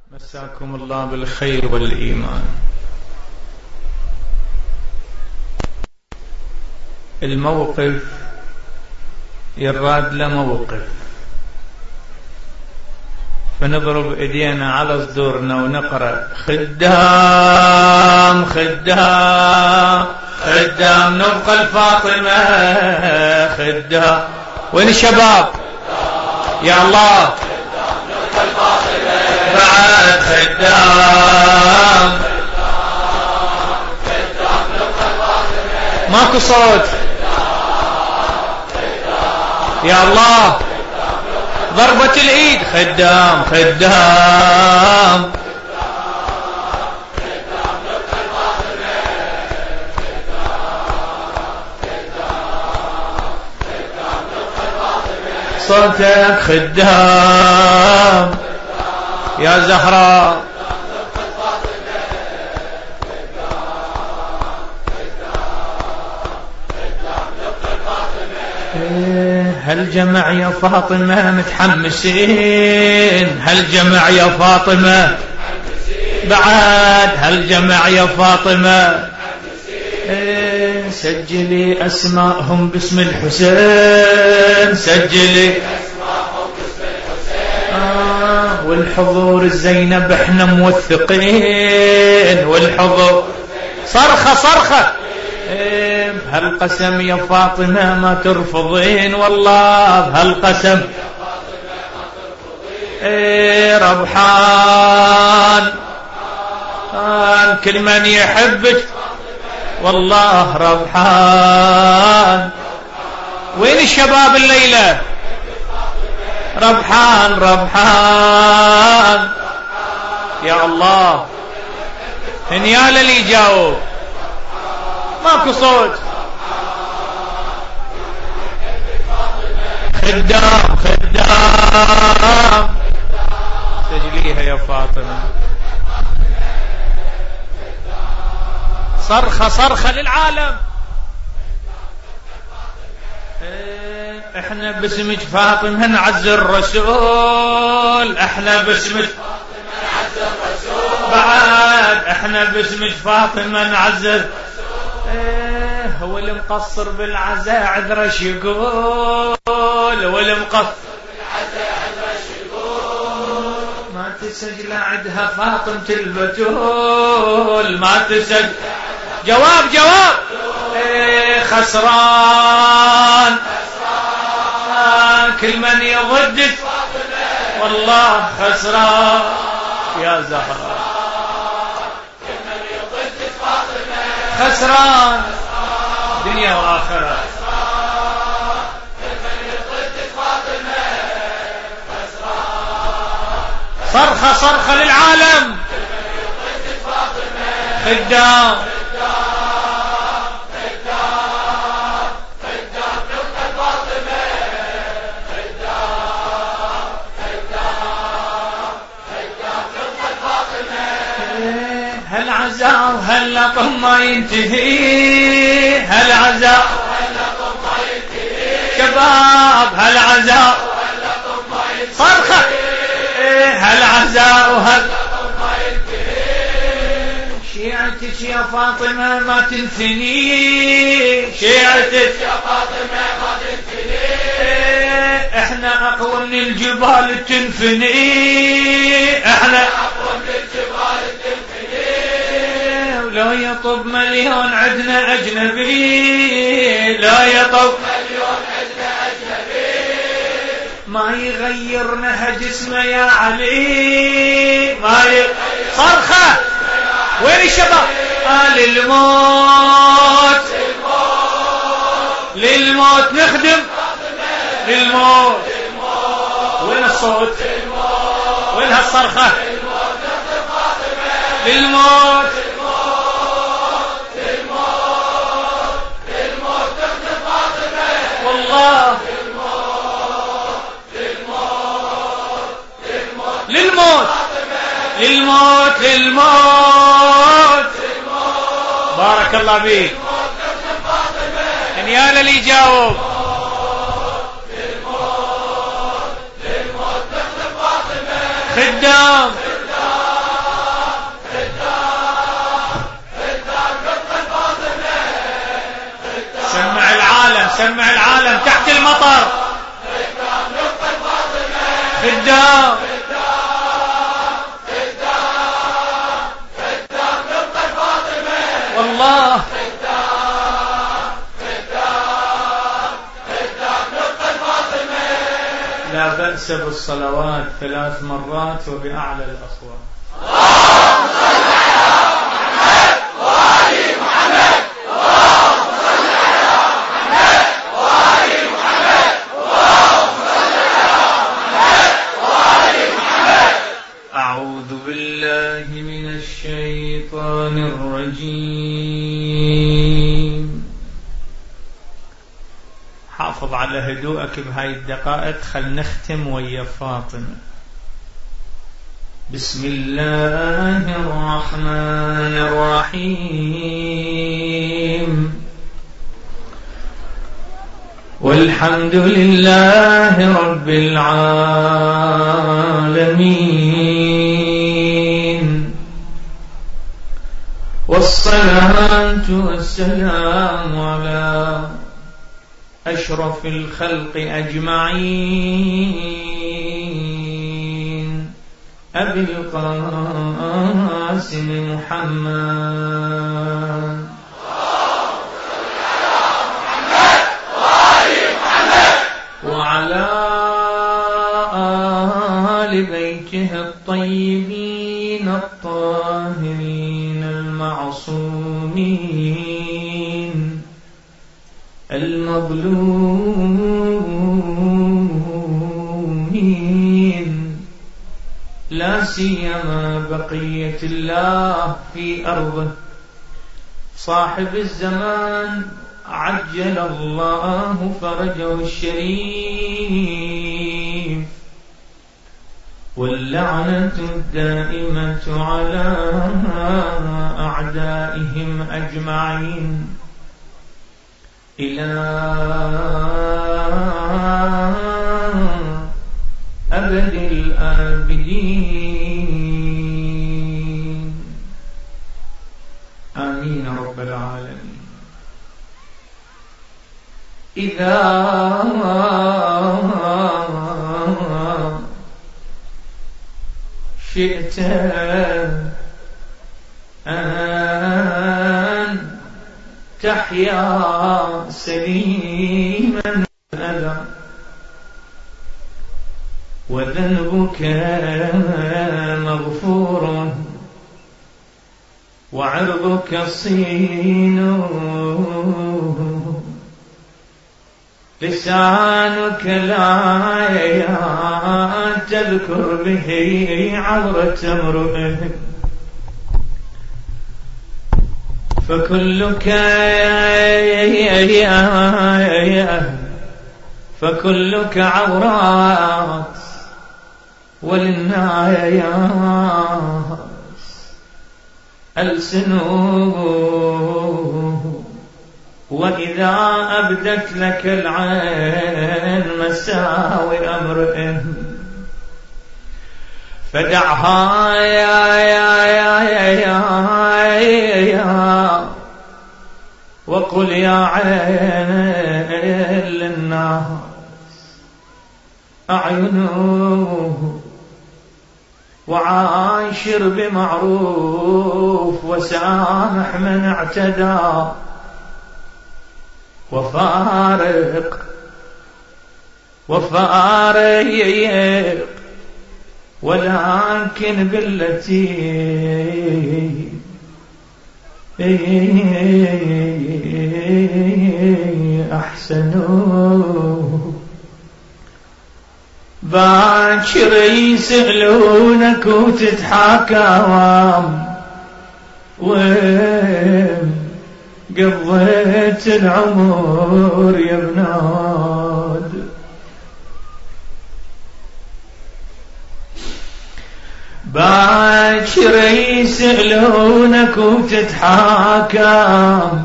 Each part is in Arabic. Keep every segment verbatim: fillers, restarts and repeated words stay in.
مساكم الله بالخير والإيمان. الموقف يراد له موقف، فنضرب ايدينا على صدورنا ونقرأ خدام خدام خدام نبقى الفاطمة خدام. وين الشباب يا الله؟ بعد خدام ماكو صوت يا الله. ضربة الايد خدام خدام. صوتك خدام يا زهراء. هالجمع يا فاطمة متحمسين، هالجمع يا فاطمة بعد هالجمع يا فاطمة. سجلي أسماءهم باسم الحسين، سجلي أسماءهم باسم الحسين. آه والحضور الزينب احنا موثقين، والحضور صرخة صرخة. إيه بهالقسم يا فاطمة ما ترفضين، والله بهالقسم إيه ربحان آه كل من يحبك والله ربحان. وين الشباب الليلة؟ ربحان ربحان يا الله. هنيال اللي جاوب ماكو صوت. خدام خدام سجليها يا فاطمة. صرخة صرخة للعالم. احنا باسمك فاطمة نعز الرسول، احنا باسمك نعز الرسول بعد احنا باسمك فاطمة نعز الرسول. هو اللي مقصر بالعزاء عذرش يقول، هو اللي مقصر بالعزاء عذرش يقول. ما تسجل عدها فاطمة البتول، ما تسجل. جواب جواب. ايه خسران كل من يضدك والله خسران يا زهراء. خسران دنيا وآخرة. صرخة صرخة للعالم. خدام هالعزاء وهاللطم ما ينتهي، هالعزاء وهاللطم ما ينتهي. شباب هالعزاء وهاللطم ما ينتهي. صرخة هالعزاء وهاللطم ما ينتهي. شيعتك يا فاطمة ما تنثني، شيعتك يا فاطمة ما تنثني. احنا اقوى من الجبال تنفني، احنا اقوى من الجبال تنفني. لا يطب مليون عدنا أجنبي، لا يطب مليون عدنا أجنبي. ما يغير نهج اسمه يا علي، ما يغير. صرخة وين الشباب؟ قال الموت للموت نخدم للموت. وين الصوت؟ وين هالصرخة؟ للموت والله للموت للموت للموت. بارك الله بيك. هنيال اللي يجاوب. خدام العالم، سمع العالم تحت المطر. خدام والله لا بأس بالصلوات ثلاث مرات وبأعلى الأصوات. اللهم صل على محمد وآل محمد، اللهم صل على محمد وآل محمد، اللهم صل على محمد وآل محمد. أعوذ بالله من الشيطان الرجيم. حافظ على هدوءك بهاي الدقائق، خل نختم ويا فاطمة. بسم الله الرحمن الرحيم. والحمد لله رب العالمين، والصلاة والسلام على أشرف الخلق أجمعين، أبي القاسم محمد وعلى آل بيته الطيبين الطاهرين المعصومين المظلومين، لا سيما بقية الله في أرضه، صاحب الزمان عجل الله فرجه الشريف، واللعنة الدائمة على أعدائهم أجمعين إلى أبد الآبدين، آمين رب العالمين. إذا شئت أن تحيا سليما الأذى وذنبك مغفور وعرضك صين، لسانك لا تذكر به عورة امرئ، فكلك فكلك عورات، وللناس ألسنوه، وإذا أبدت لك العين مساوي أمرئ فدعها يا يا يا يا يا يا وقل يا عين للناس أعينوه، وعاشر بمعروف وسامح من اعتدى، وفارق وفارق ولكن بالتي أحسنوا. باكر يسألونك وتتحاكم، وين قضيت العمر يا بناد؟ باكر يسألونك وتتحاكم،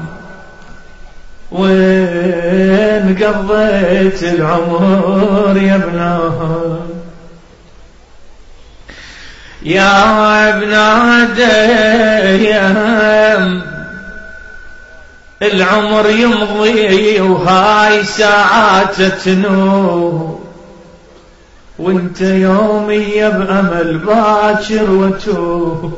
وين قضيت العمر يا بناد؟ يا ابن آدم العمر يمضي وهاي ساعات تنو، وانت يومي بأمل باكر وتوب.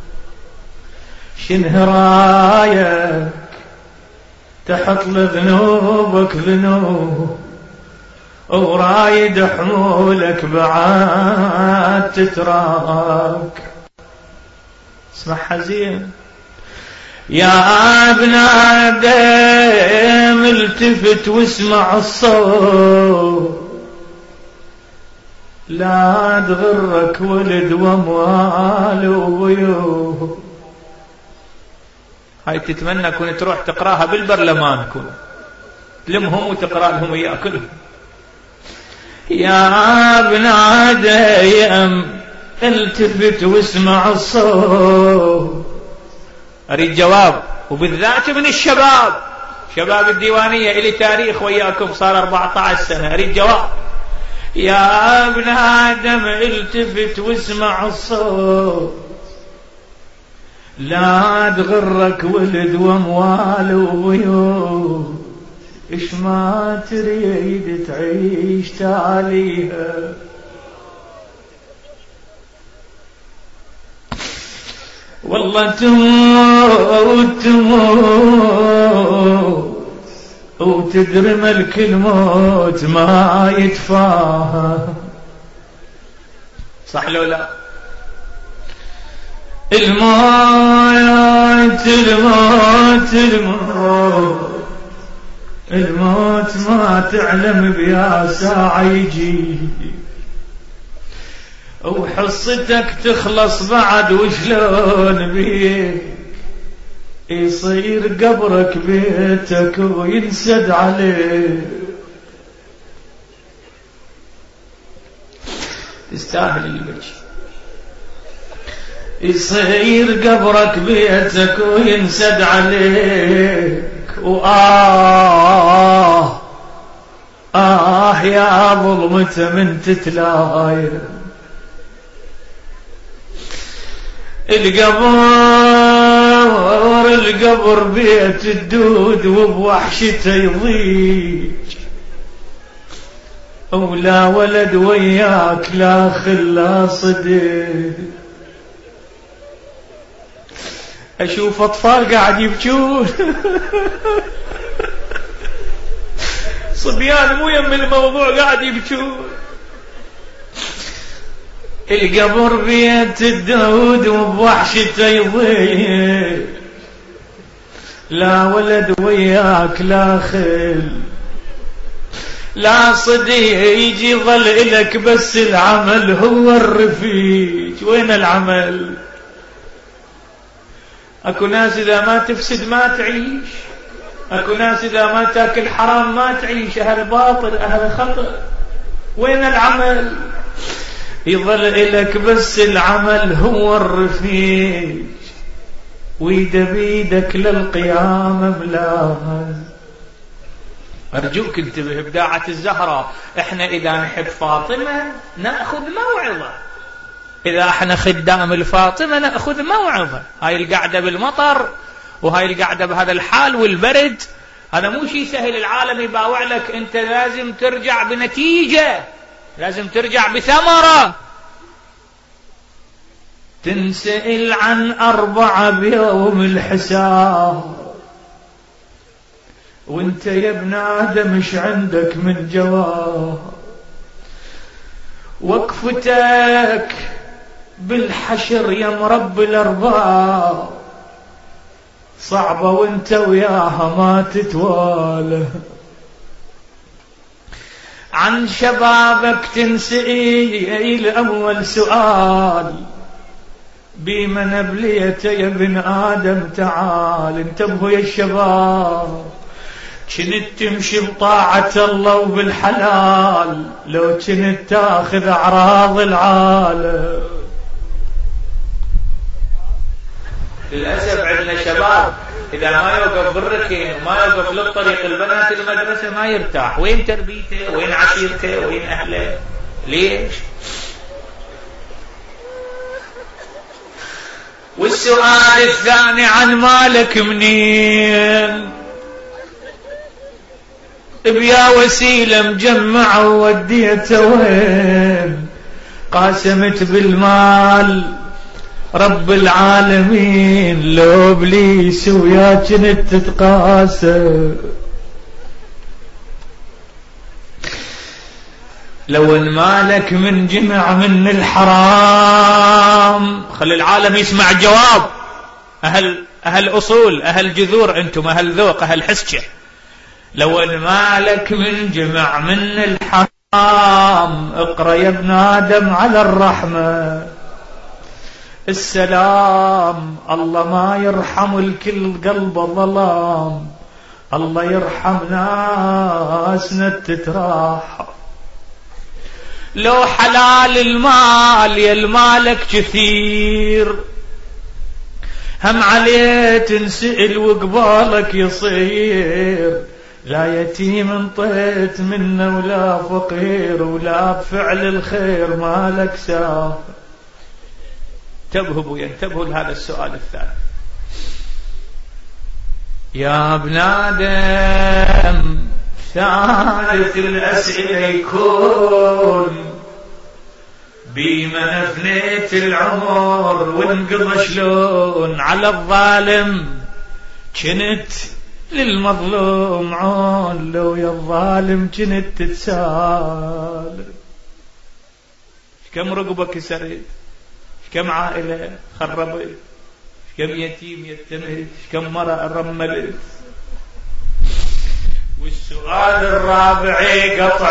شنه رايك تحط لذنوبك ذنوب، ورايد حمولك بعد تتراك. اسمع حزين يا ابن آدم، التفت واسمع الصوت، لا تغرك ولد واموال وبيوت. هاي تتمنى كنت تروح تقراها بالبرلمان، كن تلمهم وتقرا لهم ياكلهم. يا ابن آدم التفت واسمع الصوت. اريد جواب، وبالذات من الشباب، شباب الديوانية إلي تاريخ وياكم صار أربعة عشر سنة، اريد جواب. يا ابن آدم التفت واسمع الصوت، لا تغرك ولد واموال وبيوت. ايش ما تريد تعيش تاليها، والله تموت تموت وتدري ملك الموت ما يتفاهم. صح لو لا؟ الموت الموت الموت الموت ما تعلم بيا ساعة يجي، وحصتك تخلص بعد وشلون بيك يصير قبرك بيتك وينسد عليه. تستاهل البكي. يصير قبرك بيتك وينسد عليك، وآه آه يا ظلمته من تتلاير. القبر القبر بيت الدود وبوحشته يضيج، ولا ولد وياك لا خلا صديق. اشوف اطفال قاعد يبكون صبيان مو يم الموضوع قاعد يبكون. القبر بيت الدود وبوحشته يضيع، لا ولد وياك لا خل لا صديق، يظل إلك بس العمل هو الرفيق. وين العمل؟ اكو ناس اذا ما تفسد ما تعيش، اكو ناس اذا ما تاكل حرام ما تعيش، اهل باطل اهل خطأ. وين العمل؟ يظل إلك بس العمل هو الرفيق، ويد بيدك للقيامة ملاهز. أرجوك انتبه إبداعة الزهراء. إحنا إذا نحب فاطمة نأخذ موعظة، إذا إحنا خدام الفاطمة نأخذ موعظة. هاي القعدة بالمطر وهاي القعدة بهذا الحال والبرد هذا مو شيء سهل. العالم يباوع لك، أنت لازم ترجع بنتيجة، لازم ترجع بثمرة. تنسأل عن أربعة بيوم الحساب، وانت يا ابن آدم ايش عندك من جواب؟ وقفتك بالحشر يا مرب الأرباب صعبة، وانت وياها ما تتوالى. عن شبابك تنسئي الأول سؤال، بمن بليت يا ابن آدم تعال. انتبهوا يا الشباب، كنت تمشي بطاعة الله وبالحلال لو كنت تاخذ أعراض العالم. للأسف عندنا شباب إذا ما يوقف بالركن وما يوقف للطريق البنات المدرسة ما يرتاح. وين تربيته؟ وين عشيرته؟ وين أهله؟ ليش؟ والسؤال الثاني عن مالك منين؟ بيا وسيلة مجمع ووديته وين قاسمت بالمال رب العالمين لو ابليس ويا كنت تتقاسم لو ان مالك من جمع من الحرام. خلي العالم يسمع الجواب. اهل اهل اصول اهل جذور انتم اهل ذوق اهل حسكه. لو ان مالك من جمع من الحرام اقرأ يا ابن آدم على الرحمة السلام. الله ما يرحم الكل قلب ظلام. الله يرحم ناسنا تتراح. لو حلال المال يا المالك كثير هم عليه تنسئل وقبالك يصير. لا يتيم انطيت منه ولا فقير ولا بفعل الخير مالك سافر. انتبهوا ينتبهوا لهذا السؤال الثالث. يا ابن آدم ثالث الأسئلة يكون بما أفنيت العمر وانقضى شلون على الظالم كنت للمظلوم عون لو يا الظالم كنت تتسال. كم رقبك سريت كم عائلة خربت كم يتيم يتمت كم مرأة رملت. والسؤال الرابع قطع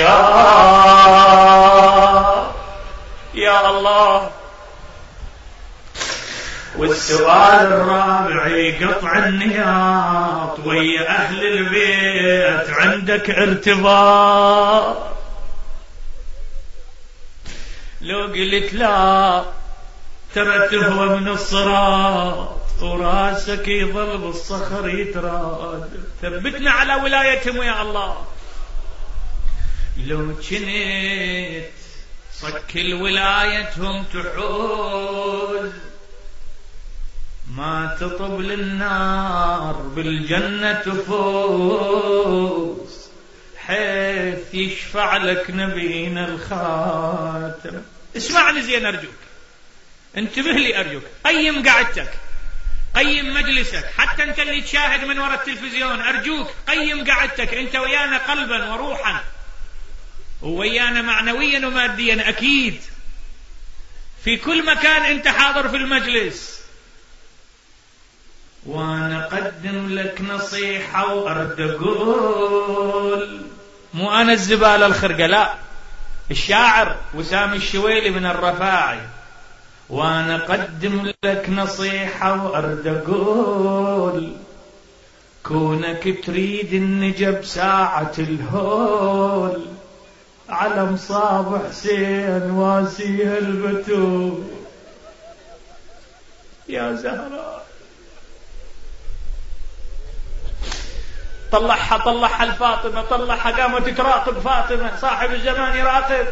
النيار يا الله. والسؤال الرابع قطع النياط ويا أهل البيت عندك ارتباط. لو قلت لا ترى تهوى من الصراط وراسك يظل بالصخر يتراد. ثبتنا على ولايتهم يا الله. لو كنت صك الولايتهم تحوز ما تطب للنار بالجنة تفوز حيث يشفع لك نبينا الخاتم. اسمعني زين أرجوك انتبه لي أرجوك. قيم قعدتك قيم مجلسك حتى انت اللي تشاهد من وراء التلفزيون أرجوك قيم قعدتك. انت ويانا قلبا وروحا وويانا معنويا وماديا أكيد في كل مكان انت حاضر في المجلس. وانا اقدم لك نصيحة وارد اقول مو انا الزبالة الخرقة لا الشاعر وسام الشويلي من الرفاعي. وانا اقدم لك نصيحة وارد اقول كونك تريد النجب ساعة الهول على مصاب حسين واسيها البتول يا زهراء. طلعها طلعها الفاطمة طلعها قامت تراقب فاطمة صاحب الزمان يراقب.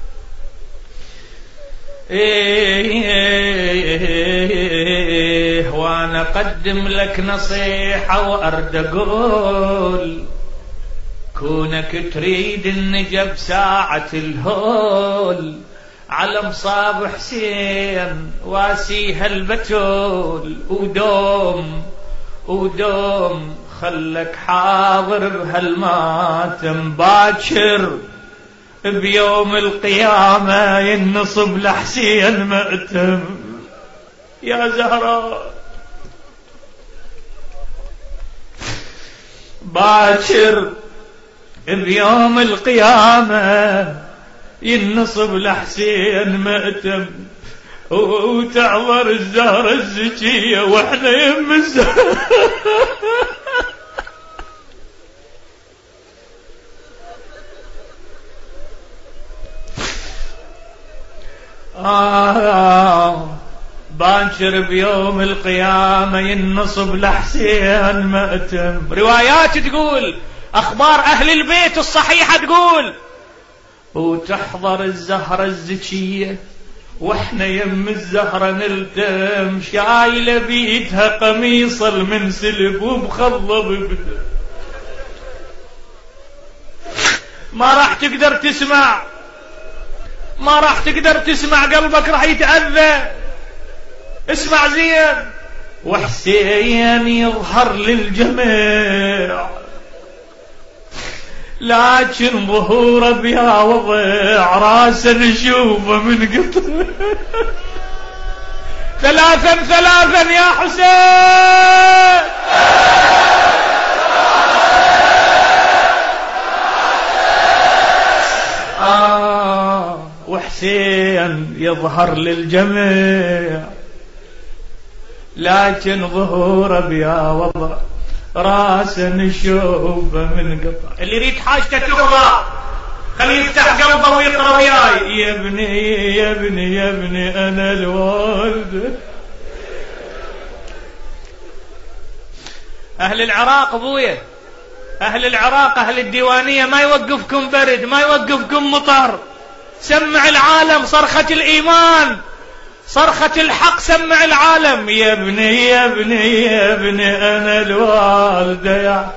إيه وانا اقدم لك نصيحة وارد اقول كونك تريد النجب ساعة الهول على مصاب حسين واسيها البتول. ودوم ودوم خلك حاضر بهالماتم باكر بيوم القيامة ينصب لحسين مأتم يا زهراء. باكر بيوم القيامة ينصب لحسين مأتم وتعبر الزهرة الزكية واحنا يم الزهرة. آه باكر بيوم القيامة ينصب لحسين مأتم. روايات تقول أخبار أهل البيت الصحيحة تقول وتحضر الزهرة الزكية واحنا يم الزهرة نلتم شايلة بيتها قميص المنسلب ومخضب بدم. ما راح تقدر تسمع، ما راح تقدر تسمع، قلبك راح يتأذى. اسمع زين. وحسين يظهر للجميع لكن ظهوره بها وضع، راسا نشوفه من قطر. ثلاثا ثلاثا يا حسين. آه وحسين يظهر للجميع لكن ظهوره بها وضع، راسا نشوفه من قطع. اللي يريد حاجته تقضى خليه يفتح قلبه ويقرا وياي. يا ابني يا ابني يا ابني انا الوالد. اهل العراق ابويا، اهل العراق، اهل الديوانيه، ما يوقفكم برد، ما يوقفكم مطر. سمع العالم صرخه الايمان، صرخة الحق، سمع العالم. يا ابني يا ابني يا ابني أنا الوالدة يا.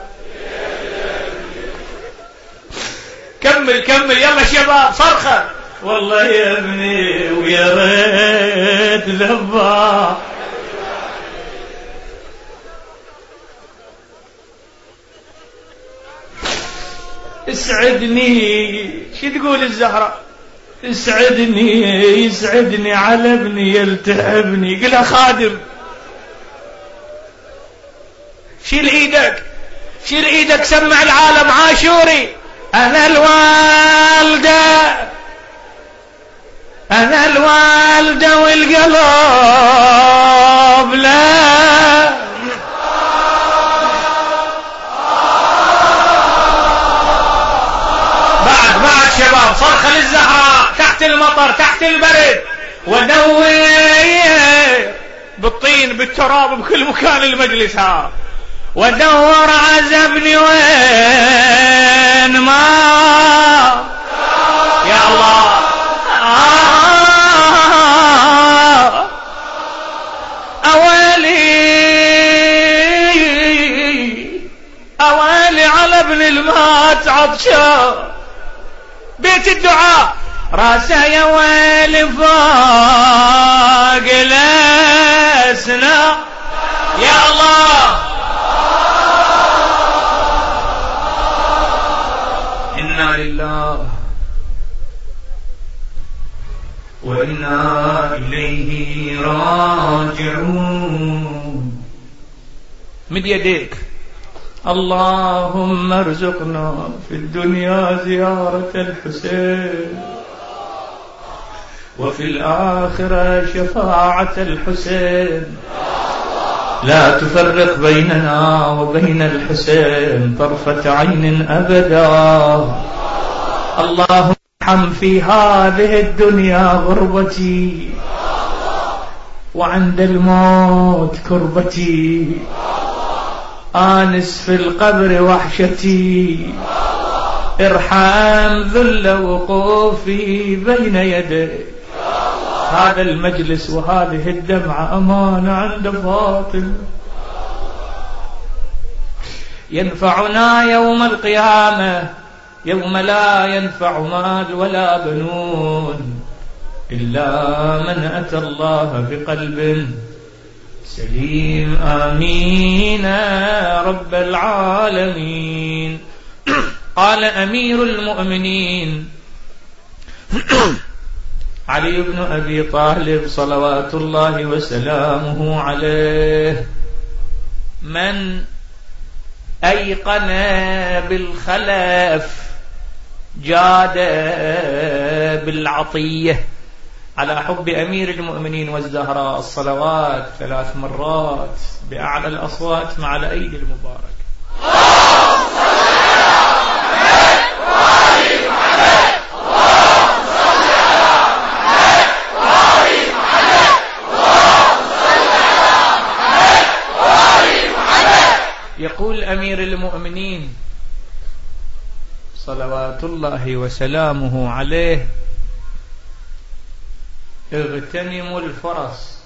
كمل كمل يلا شباب صرخة. والله يا ابني ويا ريت ذبح. اسعدني. شو تقول الزهرة؟ اسعدني يسعدني على ابني يلتهبني. قلها خادم. شيل ايدك شيل ايدك سمع العالم. عاشوري انا الوالدة، انا الوالدة والقلب لا. بعد بعد شباب صرخة للزهراء تحت المطر تحت البرد. ودور بالطين بالتراب بكل مكان المجلس ها. ودور عزبني وين ما. يا الله. آه أوالي أوالي على ابن المات عطشان. بيت الدعاء. راسه يا ويل فوق الاسنا. يا الله. إنا لله وإنا إليه راجعون. مد يديك. اللهم ارزقنا في الدنيا زيارة الحسين وفي الآخرة شفاعة الحسين. لا تفرق بيننا وبين الحسين طرفة عين أبدا. اللهم ارحم في هذه الدنيا غربتي وعند الموت كربتي. آنس في القبر وحشتي. ارحم ذل وقوفي بين يديك. هذا المجلس وهذه الدمعة أمانة عند فاطمة ينفعنا يوم القيامة، يوم لا ينفع مال ولا بنون إلا من أتى الله بقلب سليم. آمين رب العالمين. قال أمير المؤمنين علي بن أبي طالب صلوات الله وسلامه عليه: من أيقن بالخلف جاد بالعطية. على حب أمير المؤمنين والزهراء الصلوات ثلاث مرات بأعلى الأصوات مع الأيدي المباركة. يقول أمير المؤمنين صلوات الله وسلامه عليه: اغتنموا الفرس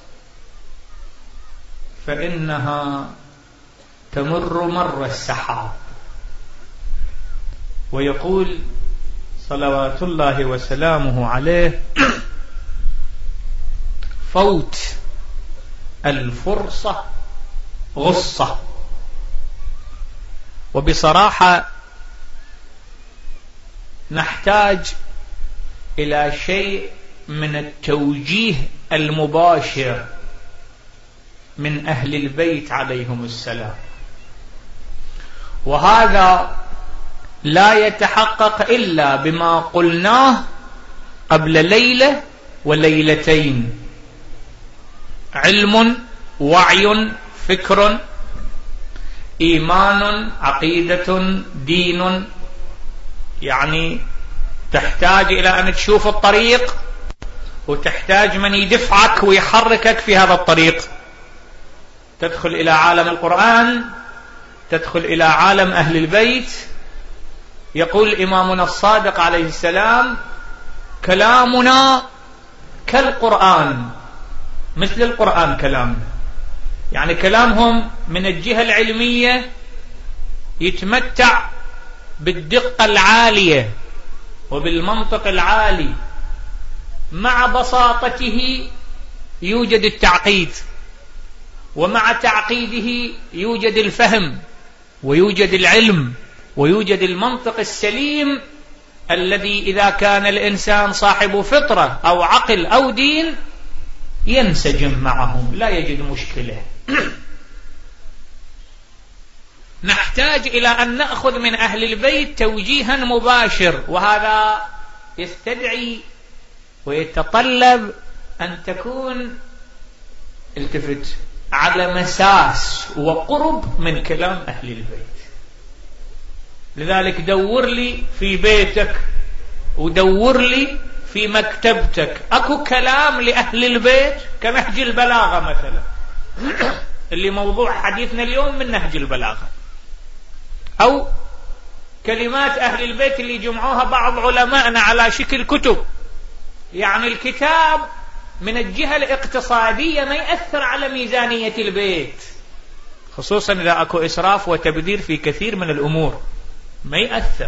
فإنها تمر مر السحاب. ويقول صلوات الله وسلامه عليه فوت الفرصة غصة. وبصراحة نحتاج إلى شيء من التوجيه المباشر من أهل البيت عليهم السلام، وهذا لا يتحقق إلا بما قلناه قبل ليلة وليلتين: علم، وعي، فكر، إيمان، عقيدة، دين. يعني تحتاج إلى أن تشوف الطريق، وتحتاج من يدفعك ويحركك في هذا الطريق. تدخل إلى عالم القرآن، تدخل إلى عالم أهل البيت. يقول إمامنا الصادق عليه السلام: كلامنا كالقرآن، مثل القرآن كلامنا. يعني كلامهم من الجهة العلمية يتمتع بالدقة العالية وبالمنطق العالي، مع بساطته يوجد التعقيد، ومع تعقيده يوجد الفهم، ويوجد العلم، ويوجد المنطق السليم الذي إذا كان الإنسان صاحب فطرة أو عقل أو دين ينسجم معهم، لا يجد مشكلة. نحتاج إلى أن نأخذ من أهل البيت توجيها مباشر، وهذا يستدعي ويتطلب أن تكون التفت على مساس وقرب من كلام أهل البيت. لذلك دور لي في بيتك ودور لي في مكتبتك أكو كلام لأهل البيت كنهج البلاغة مثلا، اللي موضوع حديثنا اليوم من نهج البلاغة، أو كلمات أهل البيت اللي جمعوها بعض علماءنا على شكل كتب. يعني الكتاب من الجهة الاقتصادية ما يأثر على ميزانية البيت، خصوصا إذا أكو إسراف وتبذير في كثير من الأمور، ما يأثر.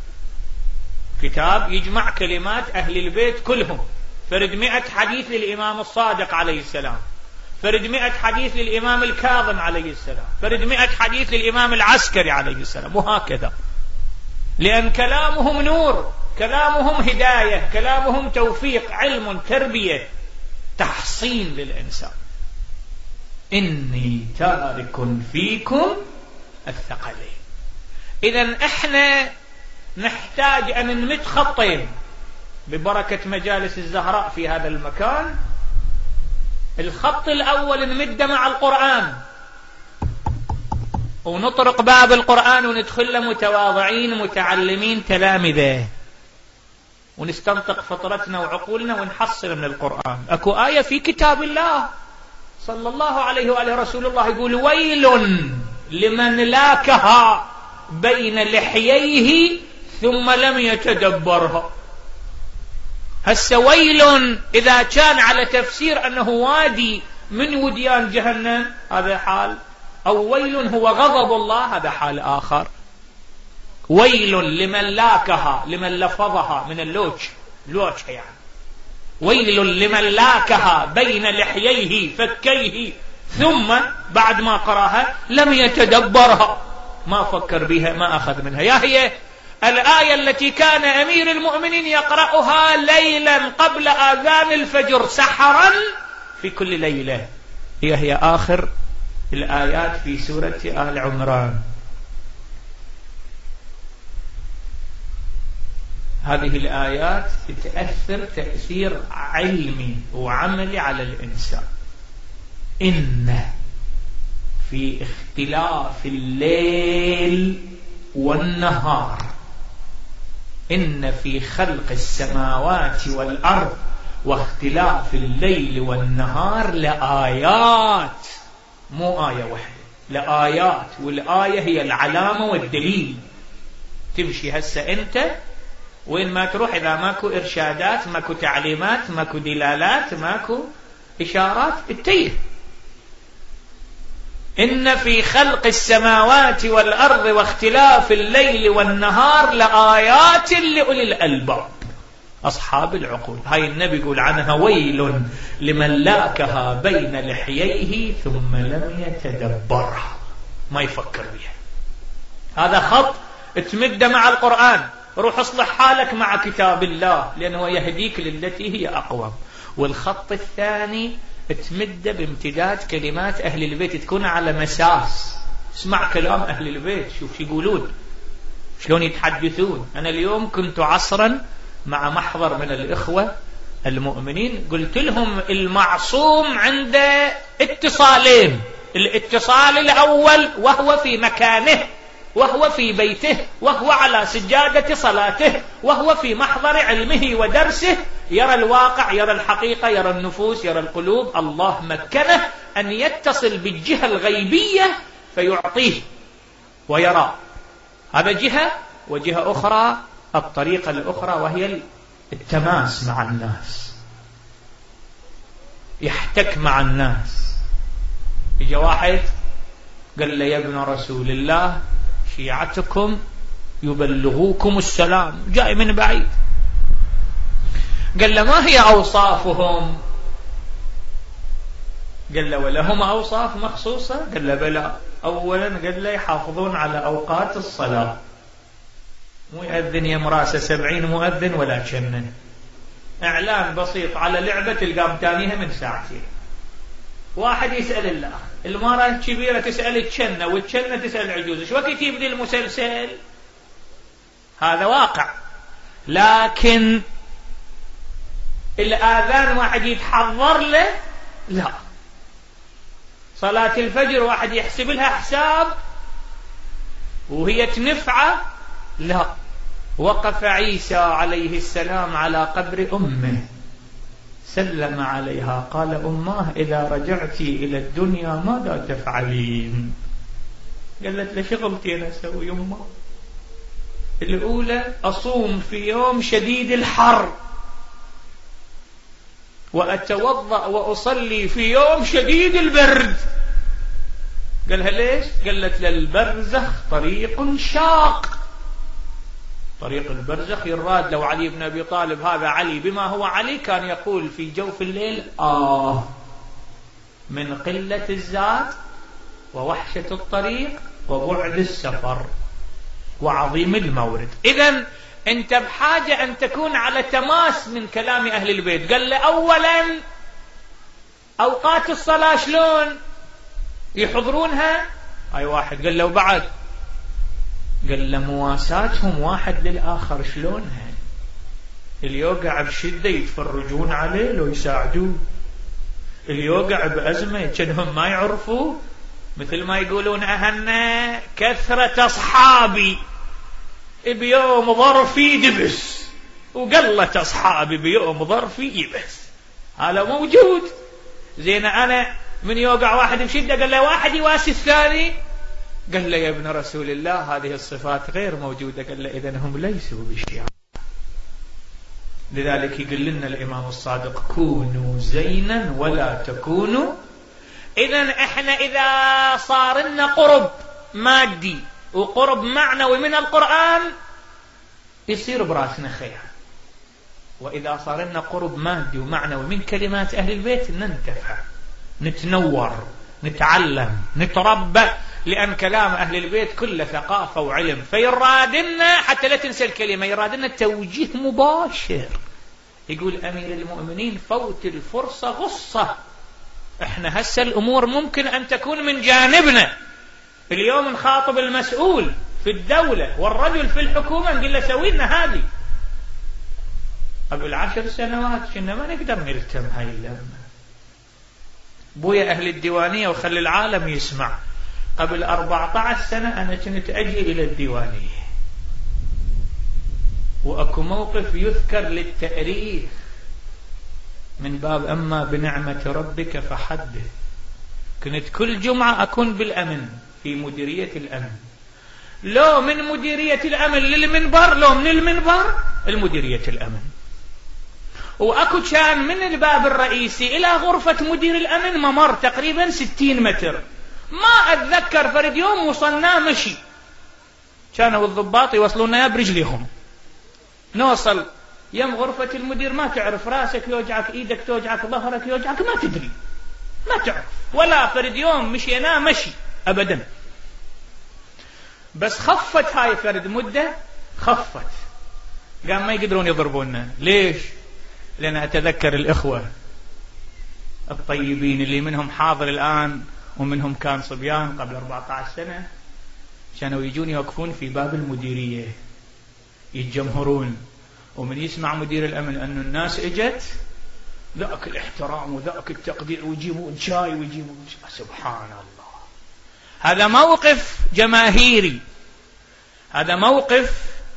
كتاب يجمع كلمات أهل البيت كلهم، فرد مئة حديث للإمام الصادق عليه السلام، فرد مئة حديث للإمام الكاظم عليه السلام، فرد مئة حديث للإمام العسكري عليه السلام، وهكذا. لأن كلامهم نور، كلامهم هداية، كلامهم توفيق، علم، تربية، تحصين للإنسان. إني تارك فيكم الثقلين. إذن إحنا نحتاج أن نمد خطين ببركة مجالس الزهراء في هذا المكان. الخط الأول نمد مع القرآن، ونطرق باب القرآن وندخل متواضعين متعلمين تلامذة، ونستنطق فطرتنا وعقولنا ونحصل من القرآن. أكو آية في كتاب الله صلى الله عليه وآله رسول الله يقول: ويل لمن لاكها بين لحييه ثم لم يتدبرها. هسه ويل إذا كان على تفسير أنه وادي من وديان جهنم هذا حال، أو ويل هو غضب الله هذا حال آخر. ويل لمن لاكها، لمن لفظها من اللوج، لوج يعني. ويل لمن لاكها بين لحييه فكيه ثم بعد ما قراها لم يتدبرها، ما فكر بها، ما أخذ منها. يا هي الآية التي كان أمير المؤمنين يقرأها ليلا قبل آذان الفجر سحرا في كل ليلة، هي هي آخر الآيات في سورة آل عمران. هذه الآيات تأثر تأثير علمي وعملي على الإنسان. إن في اختلاف الليل والنهار، إن في خلق السماوات والأرض واختلاف الليل والنهار لآيات، مو آية واحدة، لآيات. والآية هي العلامة والدليل. تمشي هسه أنت وين ما تروح، إذا ماكو إرشادات، ماكو تعليمات، ماكو دلالات، ماكو إشارات، التيه. إن في خلق السماوات والأرض واختلاف الليل والنهار لآيات لأولي الألباب أصحاب العقول. هاي النبي يقول عنها ويل لمن لاكها بين لحييه ثم لم يتدبرها، ما يفكر بها. هذا خط تمد مع القرآن، روح اصلح حالك مع كتاب الله لأنه يهديك للتي هي أقوم. والخط الثاني تمد بامتداد كلمات أهل البيت، تكون على مساس، اسمع كلام أهل البيت، شوف شو يقولون، شلون يتحدثون. أنا اليوم كنت عصرا مع محضر من الإخوة المؤمنين، قلت لهم المعصوم عنده اتصالين، الاتصال الأول وهو في مكانه، وهو في بيته، وهو على سجادة صلاته، وهو في محضر علمه ودرسه، يرى الواقع، يرى الحقيقة، يرى النفوس، يرى القلوب. الله مكنه أن يتصل بالجهة الغيبية فيعطيه ويرى. هذا جهة. وجهة أخرى الطريقة الأخرى وهي التماس مع الناس، يحتك مع الناس. يجي واحد قال له يا ابن رسول الله شيعتكم يبلغوكم السلام، جاي من بعيد. قال له ما هي أوصافهم؟ قال له ولهم أوصاف مخصوصة؟ قال له بلى. أولا قال له يحافظون على أوقات الصلاة، مو يأذن يمراسة سبعين مؤذن ولا شنن، إعلان بسيط على لعبة تلقى تانيها من ساعتين. واحد يسأل الله، المرأة الكبيرة تسأل الشنة، والشنة تسأل العجوز، شو وقت يبدي المسلسل؟ هذا واقع. لكن الآذان واحد يتحضر له؟ لا. صلاة الفجر واحد يحسب لها حساب وهي تنفعه؟ لا. وقف عيسى عليه السلام على قبر أمه، سلم عليها، قال أماه إذا رجعت إلى الدنيا ماذا تفعلين؟ قالت له شغلتي أنا أسوي يمه. الأولى أصوم في يوم شديد الحر، وأتوضأ وأصلي في يوم شديد البرد. قالها ليش؟ قالت للبرزخ طريق شاق. طريق البرزخ يراد. لو علي بن أبي طالب هذا علي بما هو علي كان يقول في جوف الليل آه من قلة الزاد ووحشة الطريق وبعد السفر وعظيم المورد. إذن أنت بحاجة أن تكون على تماس من كلام أهل البيت. قال له أولا أوقات الصلاة شلون يحضرونها؟ أي واحد. قال له وبعد؟ قال له مواساتهم واحد للآخر شلونها؟ اللي يوقع بشدة يتفرجون عليه لو يساعدوه، اللي يوقع بأزمة كأنهم ما يعرفوا، مثل ما يقولون أهنا كثرة أصحابي بيوم ظرفي دبس وقلة أصحابي بيوم ظرفي يبس. هذا موجود. زين أنا من يوقع واحد بشدة قال له واحد يواسي الثاني، قال له يا ابن رسول الله هذه الصفات غير موجودة. قال له إذن هم ليسوا بالشيعة. لذلك يقول لنا الإمام الصادق كونوا زينا ولا تكونوا. إذن إحنا إذا صار لنا قرب مادي وقرب معنوي من القرآن يصير براسنا خير، وإذا صار لنا قرب مادي ومعنوي من كلمات أهل البيت ننتفع، نتنور، نتعلم، نتربى، لأن كلام أهل البيت كله ثقافة وعلم. فيرادنا حتى لا تنسى الكلمة، يرادنا توجيه مباشر. يقول أمير المؤمنين فوت الفرصة غصة. احنا هسه الأمور ممكن أن تكون من جانبنا. اليوم نخاطب المسؤول في الدولة والرجل في الحكومة نقول له سوي لنا هذه. قبل عشر سنوات كنا ما نقدر نلتم هاي اللمة. بويا أهل الديوانية وخلي العالم يسمع. قبل أربعة عشر سنة أنا كنت أجي إلى الديوانية وأكو موقف يذكر للتأريخ من باب أما بنعمة ربك فحدث. كنت كل جمعة أكون بالأمن في مديرية الأمن، لو من مديرية الأمن للمنبر، لو من المنبر المديرية الأمن. وأكو كان من الباب الرئيسي إلى غرفة مدير الأمن ممر تقريبا ستين متر، ما أتذكر فرد يوم وصلنا مشي، كانوا الضباط يوصلونا يا برجليهم، نوصل يم غرفة المدير ما تعرف، راسك يوجعك، ايدك توجعك، ظهرك يوجعك، ما تدري، ما تعرف، ولا فرد يوم مشينا مشي أبدا. بس خفت هاي فرد مدة، خفت، قام ما يقدرون يضربوننا. ليش؟ لأن أتذكر الإخوة الطيبين اللي منهم حاضر الآن ومنهم كان صبيان قبل أربعة عشر سنة، كانوا يجون يوقفون في باب المديرية يتجمهرون، ومن يسمع مدير الأمن أن الناس اجت، ذاك الاحترام وذاك التقدير، ويجيبون شاي ويجيبون شاي. سبحان الله، هذا موقف جماهيري، هذا موقف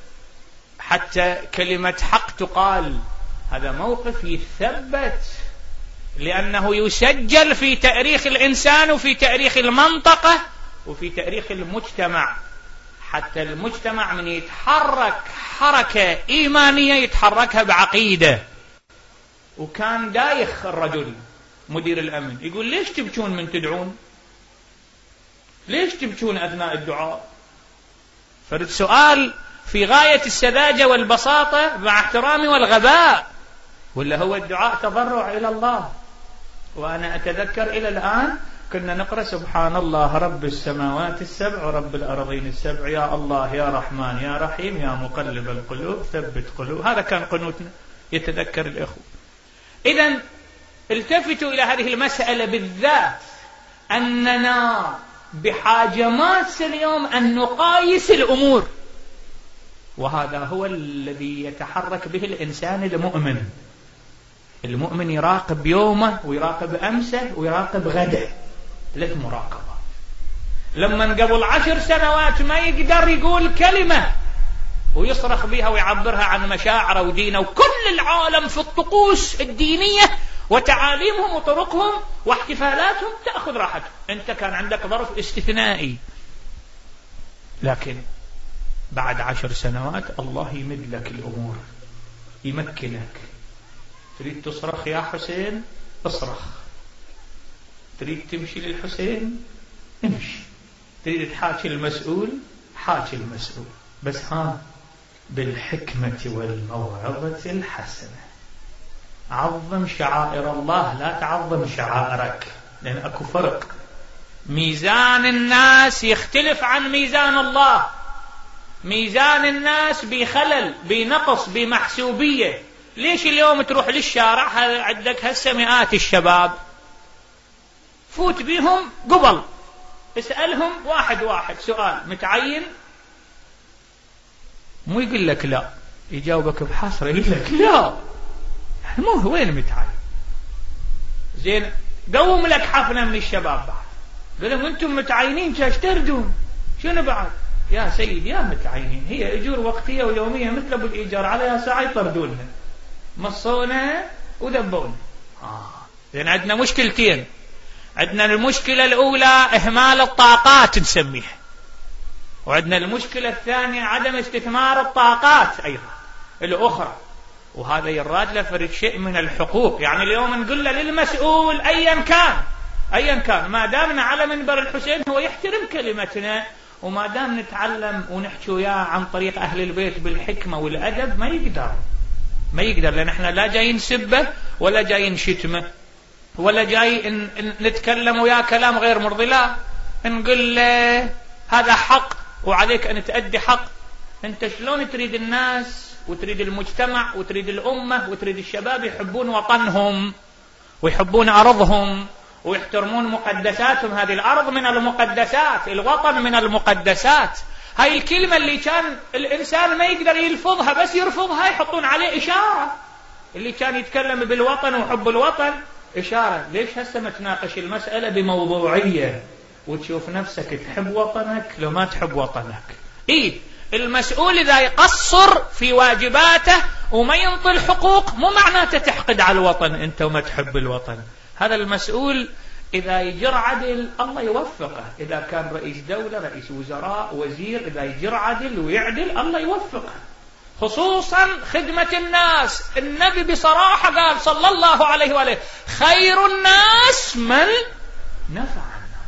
حتى كلمة حق تقال، هذا موقف يثبت، لأنه يسجل في تاريخ الإنسان وفي تاريخ المنطقة وفي تاريخ المجتمع. حتى المجتمع من يتحرك حركة إيمانية يتحركها بعقيدة. وكان دايخ الرجل مدير الأمن يقول ليش تبكون من تدعون؟ ليش تبكون أثناء الدعاء؟ فرد سؤال في غاية السذاجة والبساطة مع احترامي والغباء، ولا هو الدعاء تضرع إلى الله؟ وأنا أتذكر إلى الآن كنا نقرأ سبحان الله رب السماوات السبع ورب الأرضين السبع، يا الله يا رحمن يا رحيم يا مقلب القلوب ثبت قلوب، هذا كان قنوتنا. يتذكر الإخوة. إذن التفتوا إلى هذه المسألة بالذات، أننا بحاجة ماسة اليوم أن نقايس الأمور، وهذا هو الذي يتحرك به الإنسان المؤمن. المؤمن يراقب يومه ويراقب أمسه ويراقب غده، ثلاث مراقبات. لما قبل عشر سنوات ما يقدر يقول كلمة ويصرخ بها ويعبرها عن مشاعره ودينه، وكل العالم في الطقوس الدينية وتعاليمهم وطرقهم واحتفالاتهم تأخذ راحتهم، أنت كان عندك ظرف استثنائي. لكن بعد عشر سنوات الله يمد لك الأمور، يمكنك. تريد تصرخ يا حسين اصرخ، تريد تمشي للحسين امشي، تريد تحاكي المسؤول حاكي المسؤول، بس ها بالحكمة والموعظة الحسنة. عظم شعائر الله، لا تعظم شعائرك، لأن أكو فرق. ميزان الناس يختلف عن ميزان الله. ميزان الناس بخلل بنقص بمحسوبية. ليش اليوم تروح للشارع عندك هسه مئات الشباب، فوت بيهم قبل اسألهم واحد واحد سؤال متعين، مو يقول لك لا، يجاوبك بحسرة يقول لك لا مو هو وين متعين. زين قوم لك حفلة من الشباب بعد، قال لهم انتم متعينين شاش تردون شنو بعد؟ يا سيد يا متعينين، هي اجور وقتية ويومية مثل ابو الايجار، عليها ساعة يطردوننا، مصونا وذبونا. آه. لأن عندنا مشكلتين. عندنا المشكلة الأولى إهمال الطاقات نسميها، وعندنا المشكلة الثانية عدم استثمار الطاقات أيضا الأخرى، وهذا يراد له فرد شيء من الحقوق. يعني اليوم نقول له للمسؤول أيا كان أيا كان، ما دامنا على منبر الحسين هو يحترم كلمتنا، وما دام نتعلم ونحكي وياه عن طريق أهل البيت بالحكمة والأدب ما يقدر ما يقدر لأن احنا لا جايين نسبه ولا جايين نشتمه ولا جاي نتكلم وياه كلام غير مرضي، لا نقول له هذا حق وعليك أن تأدي حق. انت شلون تريد الناس وتريد المجتمع وتريد الأمة وتريد الشباب يحبون وطنهم ويحبون أرضهم ويحترمون مقدساتهم؟ هذه الأرض من المقدسات، الوطن من المقدسات. هاي الكلمة اللي كان الإنسان ما يقدر يلفظها بس يرفضها يحطون عليه إشارة. اللي كان يتكلم بالوطن وحب الوطن إشارة. ليش هسه ما تناقش المسألة بموضوعية وتشوف نفسك تحب وطنك لو ما تحب وطنك؟ إيه المسؤول إذا يقصر في واجباته وما ينطي الحقوق مو معناته تحقد على الوطن أنت وما تحب الوطن. هذا المسؤول إذا يجر عدل الله يوفقه، إذا كان رئيس دولة رئيس وزراء وزير إذا يجر عدل ويعدل الله يوفقه، خصوصا خدمة الناس. النبي بصراحة قال صلى الله عليه وآله خير الناس من نفع الناس.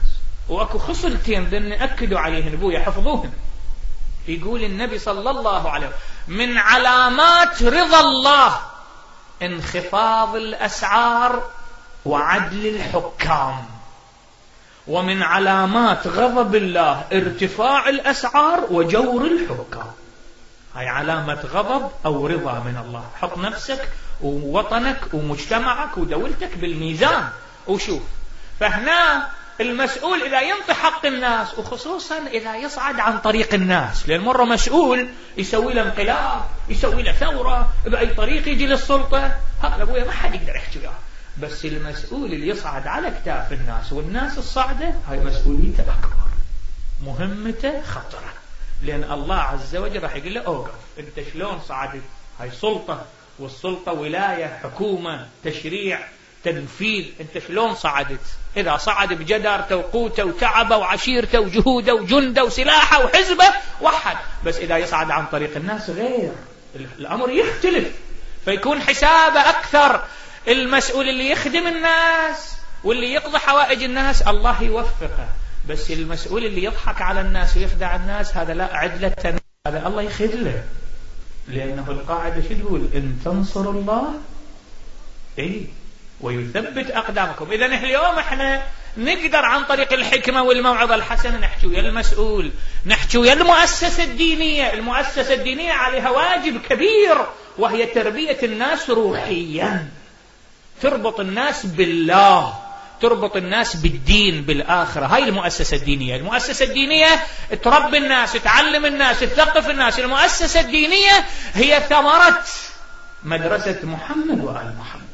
وأكو خصلتين بدنا نأكدوا عليهن بويا حفظوهن. يقول النبي صلى الله عليه وسلم من علامات رضا الله انخفاض الأسعار وعدل الحكام، ومن علامات غضب الله ارتفاع الأسعار وجور الحكام. هاي علامة غضب أو رضا من الله. حط نفسك ووطنك ومجتمعك ودولتك بالميزان وشوف. فهنا المسؤول إذا ينطي حق الناس، وخصوصا إذا يصعد عن طريق الناس، لأن مرة مسؤول يسوي له انقلاب، يسوي له ثورة، بأي طريق يجي للسلطة، هذا أبويا ما حد يقدر يحكي وياه. بس المسؤول اللي يصعد على كتاف الناس والناس الصعدة، هاي مسؤوليته أكبر، مهمته خطرة، لأن الله عز وجل راح يقول له أوقف، أنت شلون صعدت؟ هاي سلطة، والسلطة ولاية، حكومة، تشريع، تنفيذ، أنت شلون صعدت؟ إذا صعد بجدارته وقوته وتعبه وعشيرته وجهوده وجنده وسلاحه وحزبه وحد. بس إذا يصعد عن طريق الناس غير، الأمر يختلف، فيكون حسابه أكثر. المسؤول اللي يخدم الناس واللي يقضي حوائج الناس الله يوفقه، بس المسؤول اللي يضحك على الناس ويخدع الناس هذا لا عدلة، هذا الله يخذله. لأنه القاعدة شو تقول؟ إن تنصروا الله إيه ويثبت أقدامكم. إذن اليوم احنا نقدر عن طريق الحكمة والموعظة الحسنة نحكي ويا المسؤول، نحكي ويا المؤسسة الدينية. المؤسسة الدينية عليها واجب كبير، وهي تربية الناس روحيا، تربط الناس بالله، تربط الناس بالدين بالآخرة. هاي المؤسسة الدينية. المؤسسة الدينية تربي الناس، تعلم الناس، تثقف الناس. المؤسسة الدينية هي ثمرة مدرسة محمد وآل محمد.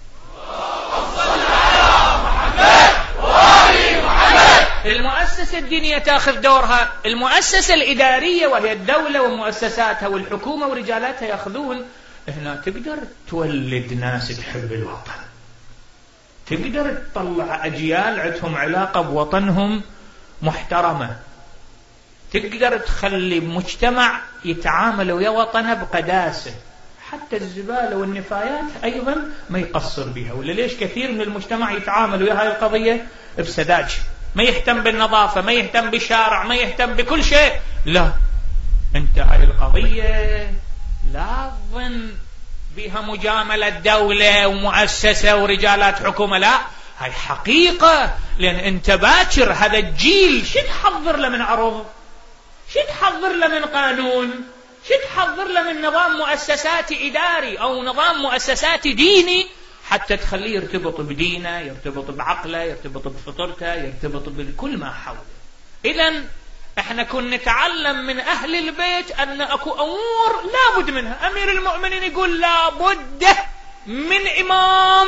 المؤسسة الدينية تأخذ دورها، المؤسسة الإدارية وهي الدولة ومؤسساتها والحكومة ورجالاتها يأخذون. هنا تقدر تولد ناس تحب الوطن، تقدر تطلع أجيال عندهم علاقة بوطنهم محترمة، تقدر تخلي مجتمع يتعامل ويا وطنه بقداسة، حتى الزبالة والنفايات أيضا ما يقصر بها. ولا ليش كثير من المجتمع يتعامل ويا هاي القضية بسذاجة، ما يهتم بالنظافة، ما يهتم بالشارع، ما يهتم بكل شيء. لا، انت هاي القضية لا تظن بها مجاملة دولة ومؤسسة ورجالات حكومة، لا، هاي حقيقة. لأن انت باكر هذا الجيل شو تحضر له من عرض، شو تحضر له من قانون، شو تحضر له من نظام مؤسساتي إداري أو نظام مؤسساتي ديني حتى تخليه يرتبط بدينه، يرتبط بعقله، يرتبط بفطرته، يرتبط بكل ما حوله. إذن احنا كنا نتعلم من أهل البيت أن أكو أمور لابد منها. أمير المؤمنين يقول لابد من إمام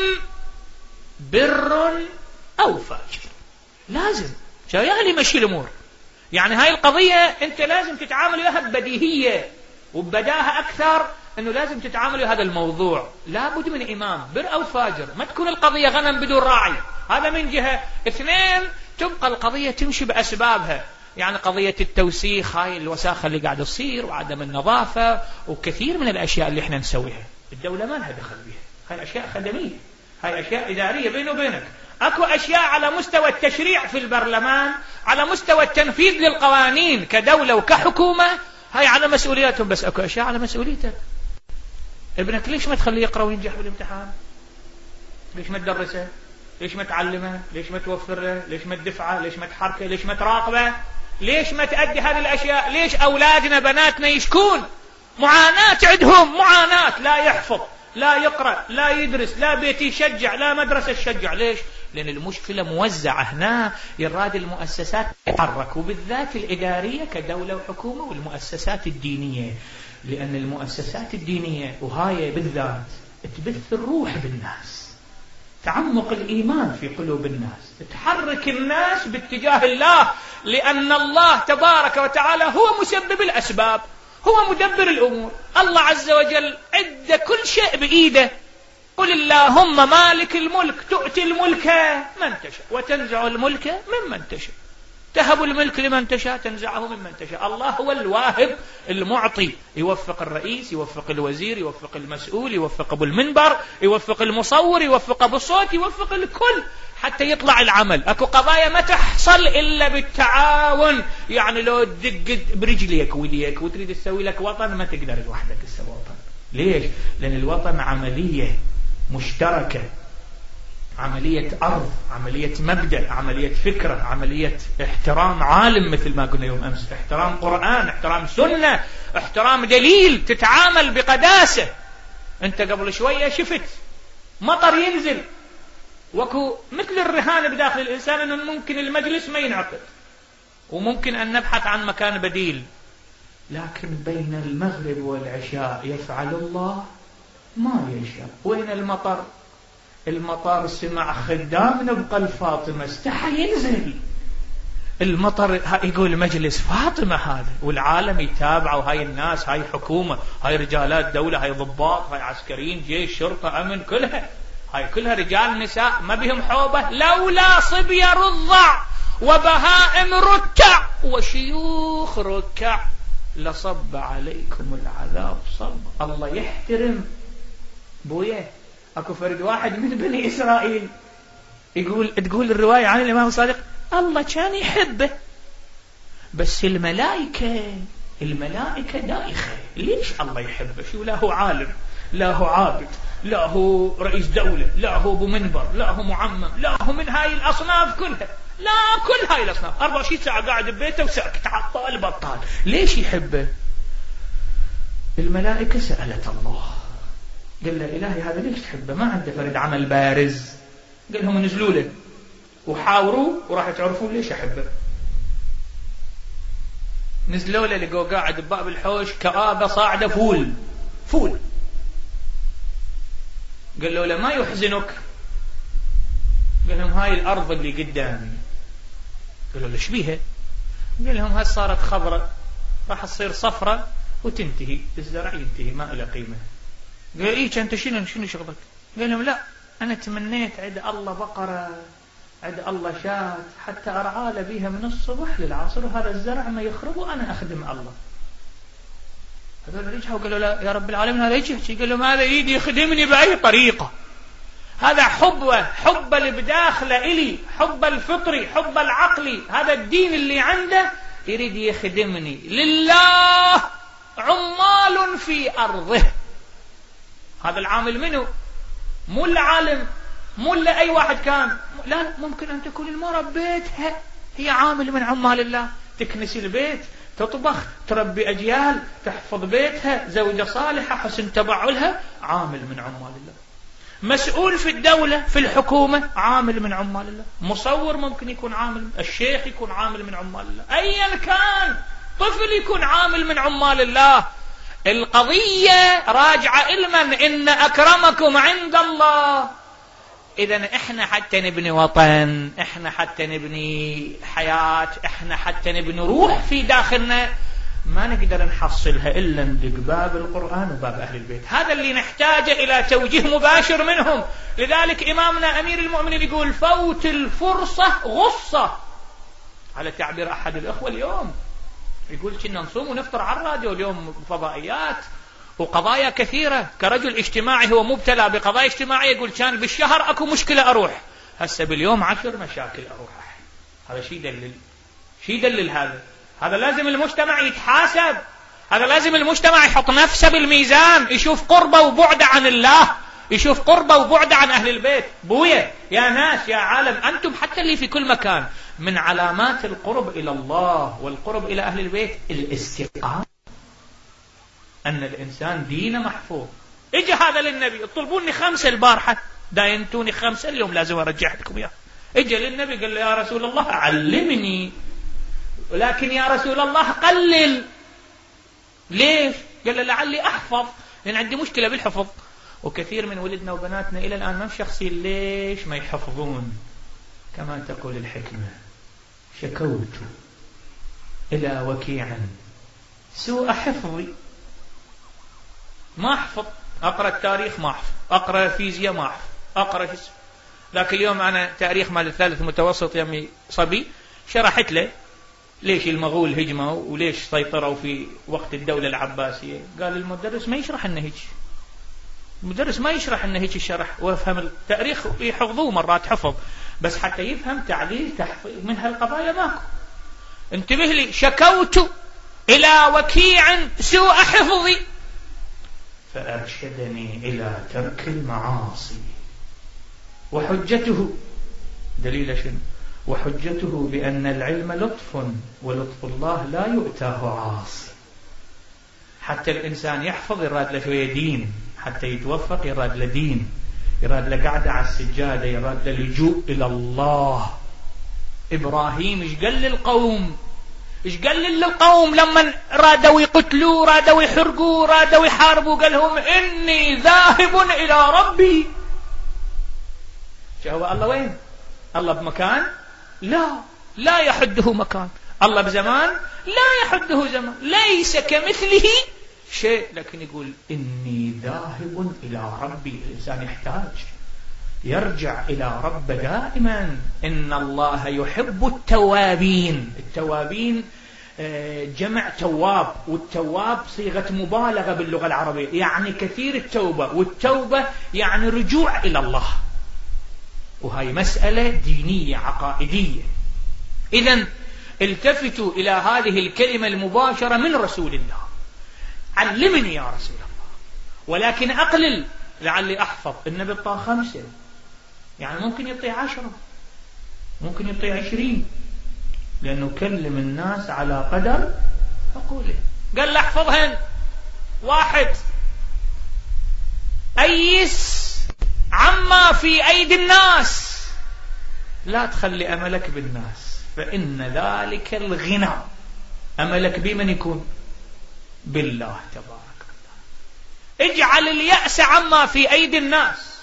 بر أو فاجر، لازم شايالي مشي الأمور. يعني هاي القضية أنت لازم تتعامل وياها ببديهية وببداهة أكثر، أنه لازم تتعامل ويا هذا الموضوع. لابد من إمام بر أو فاجر، ما تكون القضية غنم بدون راعي. هذا من جهة. اثنين، تبقى القضية تمشي بأسبابها. يعني قضية التوسيخ، هاي الوساخة اللي قاعدة تصير وعدم النظافة وكثير من الأشياء اللي احنا نسويها الدولة ما لها دخل بها. هاي أشياء خدمية، هاي أشياء إدارية بينه وبينك. أكو أشياء على مستوى التشريع في البرلمان، على مستوى التنفيذ للقوانين كدولة وكحكومة، هاي على مسؤولياتهم. بس أكو أشياء على مسؤوليتك. ابنك ليش ما تخليه يقرأ وينجح بالامتحان؟ ليش ما تدرسه؟ ليش ما تعلمه؟ ليش ما توفر له؟ ليش ما تدفعه؟ ليش ما تحركه؟ ليش ما تراقبه؟ ليش ما تأدي هذه الأشياء؟ ليش أولادنا بناتنا يشكون معاناة عندهم، معاناة، لا يحفظ، لا يقرأ، لا يدرس، لا بيت يشجع، لا مدرسة تشجع. ليش؟ لأن المشكلة موزعة هنا. يراد المؤسسات تتحرك، وبالذات الإدارية كدولة وحكومة، والمؤسسات الدينية، لأن المؤسسات الدينية وهاي بالذات تبث الروح بالناس، تعمق الإيمان في قلوب الناس، تحرك الناس باتجاه الله، لأن الله تبارك وتعالى هو مسبب الأسباب، هو مدبر الأمور. الله عز وجل عد كل شيء بإيده. قل اللهم مالك الملك تؤتي الملك من تشاء وتنزع الملك ممن تشاء، تهب الملك لمن تشاء تنزعه ممن تشاء. الله هو الواهب المعطي، يوفق الرئيس، يوفق الوزير، يوفق المسؤول، يوفق أبو المنبر، يوفق المصور، يوفق أبو الصوت، يوفق الكل حتى يطلع العمل. أكو قضايا ما تحصل إلا بالتعاون. يعني لو تدق برجليك وديك وتريد تسوي لك وطن ما تقدر لوحدك تسوي وطن. ليش؟ لأن الوطن عملية مشتركة، عملية أرض، عملية مبدأ، عملية فكرة، عملية احترام عالم مثل ما قلنا يوم أمس، احترام قرآن، احترام سنة، احترام دليل، تتعامل بقداسة. أنت قبل شوية شفت مطر ينزل، وكو مثل الرهان بداخل الإنسان أنه ممكن المجلس ما ينعقد وممكن أن نبحث عن مكان بديل، لكن بين المغرب والعشاء يفعل الله ما يشاء. وين المطر؟ المطر سمع خدامنا بقلب فاطمة استحى ينزل المطر، يقول مجلس فاطمة هذا، والعالم يتابع، وهاي الناس، هاي حكومة، هاي رجالات دولة، هاي ضباط، هاي عسكريين، جيش، شرطة، أمن، كلها هاي كلها رجال نساء ما بهم حوبة، لولا صبي رضع وبهائم ركع وشيوخ ركع لصب عليكم العذاب صب. الله يحترم بويه. اكو فرد واحد من بني اسرائيل يقول، تقول الرواية عن الامام الصادق الله كان يحبه، بس الملائكة الملائكة دايخة. ليش الله يحبه؟ شو لا هو عالم، لا هو عابد، لا هو رئيس دولة، لا هو ابو منبر، لا هو معمم، لا هو من هاي الاصناف كلها، لا كل هاي الاصناف، أربعة وعشرين ساعة قاعد ببيته وساكت عطال بطال. ليش يحبه؟ الملائكة سألت الله، قال له إلهي هذا ليش تحبه؟ ما عنده فرد عمل بارز. قال لهم نزلوا له وحاوروا وراح تعرفون ليش أحبه. نزلوا له لقوا قاعد بباب الحوش كآبة صاعدة فول فول. قال له لا ما يحزنك؟ قال لهم هاي الأرض اللي قدامي. قالوا له ايش بيها؟ قال لهم هاي صارت خضراء راح تصير صفرة وتنتهي، الزرع ينتهي ما له قيمة. قال ايه انت شنو شنو شغلك؟ قال لهم لا انا تمنيت عند الله بقرة، عند الله شاة، حتى ارعى بيها من الصبح للعصر، وهذا الزرع ما يخرب وانا اخدم الله. هذول رجعوا قالوا لا يا رب العالمين هذا يجي. قال لهم هذا يريد يخدمني باي طريقة، هذا حبه، حب اللي بداخله إلي، حب الفطري، حب العقلي، هذا الدين اللي عنده يريد يخدمني لله، عمال في أرضه. هذا العامل منه مو العالم، مو أي واحد كان، لا ممكن أن تكون المرأة بيتها هي عامل من عمال الله، تكنس البيت، تطبخ، تربي أجيال، تحفظ بيتها، زوجة صالحة، حسن تبعلها، عامل من عمال الله. مسؤول في الدولة في الحكومة عامل من عمال الله، مصور ممكن يكون عامل، الشيخ يكون عامل من عمال الله، أيا كان طفل يكون عامل من عمال الله. القضية راجعة إلمن إن أكرمكم عند الله. إذن إحنا حتى نبني وطن، إحنا حتى نبني حياة، إحنا حتى نبني روح في داخلنا، ما نقدر نحصلها إلا ندق باب القرآن وباب أهل البيت. هذا اللي نحتاج إلى توجيه مباشر منهم. لذلك إمامنا أمير المؤمنين يقول فوت الفرصة غصة، على تعبير أحد الأخوة اليوم يقول كنا نصوم ونفطر على الراديو اليوم فضائيات وقضايا كثيرة. كرجل اجتماعي هو مبتلى بقضايا اجتماعية يقول كان بالشهر أكو مشكلة أروح، هسه باليوم عشر مشاكل أروح. هذا شيء دلل، شيء دلل هذا هذا لازم المجتمع يتحاسب، هذا لازم المجتمع يحط نفسه بالميزان، يشوف قربه وبعده عن الله، يشوف قربه وبعده عن أهل البيت. بويا يا ناس يا عالم أنتم حتى اللي في كل مكان، من علامات القرب إلى الله والقرب إلى أهل البيت الاستقامة، أن الإنسان دينه محفوظ. إجا هذا للنبي يطلبوني خمسة البارحة، داينتوني خمسة اليوم لازم أرجع لكم إياه. إجا للنبي قال له يا رسول الله علمني، ولكن يا رسول الله قلل. ليش؟ قال له لعلي أحفظ، لأن عندي مشكلة بالحفظ، وكثير من ولدنا وبناتنا إلى الآن ما مشخصين ليش ما يحفظون. كما تقول الحكمة شكوت إلى وكيع سوء حفظي، ما أحفظ، أقرأ التاريخ ما أحفظ، أقرأ فيزياء ما أحفظ، أقرأ فيزياء. ذاك اليوم أنا تاريخ مال الثالث متوسط يمي صبي شرحت له ليش المغول هجموا وليش سيطروا في وقت الدولة العباسية؟ قال المدرس ما يشرح انه هيك، المدرس ما يشرح انه هيك الشرح ويفهم التاريخ، يحفظوه مرات حفظ، بس حتى يفهم تعليل تحفيظ من هالقضايا ماكو. انتبه لي، شكوت إلى وكيع سوء حفظي فأرشدني إلى ترك المعاصي. وحجته دليل شنو؟ وحجته بأن العلم لطف، ولطف الله لا يؤتاه عاصي. حتى الإنسان يحفظ يراد له شوية دين، حتى يتوفق يراد له دين، يراد له قعدة على السجادة، يراد له لجوء إلى الله. إبراهيم إيش قال للقوم؟ إيش قال للقوم لما رادوا يقتلوا، رادوا يحرقوا، رادوا يحاربوا؟ قال لهم إني ذاهب إلى ربي. شو هو الله وين؟ الله بمكان؟ لا، لا يحده مكان. الله بزمان؟ لا يحده زمان. ليس كمثله شيء، لكن يقول إني ذاهب إلى ربي. الإنسان يحتاج يرجع إلى رب دائما. إن الله يحب التوابين. التوابين جمع تواب، والتواب صيغة مبالغة باللغة العربية، يعني كثير التوبة، والتوبة يعني رجوع إلى الله، وهي مسألة دينية عقائدية. إذن التفتوا إلى هذه الكلمة المباشرة من رسول الله، علمني يا رسول الله، ولكن أقلل لعلي أحفظ. النبي طاع خمسة، يعني ممكن يطيع عشرة، ممكن يطيع عشرين، لأنه كلم الناس على قدر عقوله. قال له احفظهن. واحد، أيس عما في أيدي الناس، لا تخلي أملك بالناس، فإن ذلك الغنى. أملك بمن يكون؟ بالله تبارك وتعالى. اجعل اليأس عما في أيدي الناس.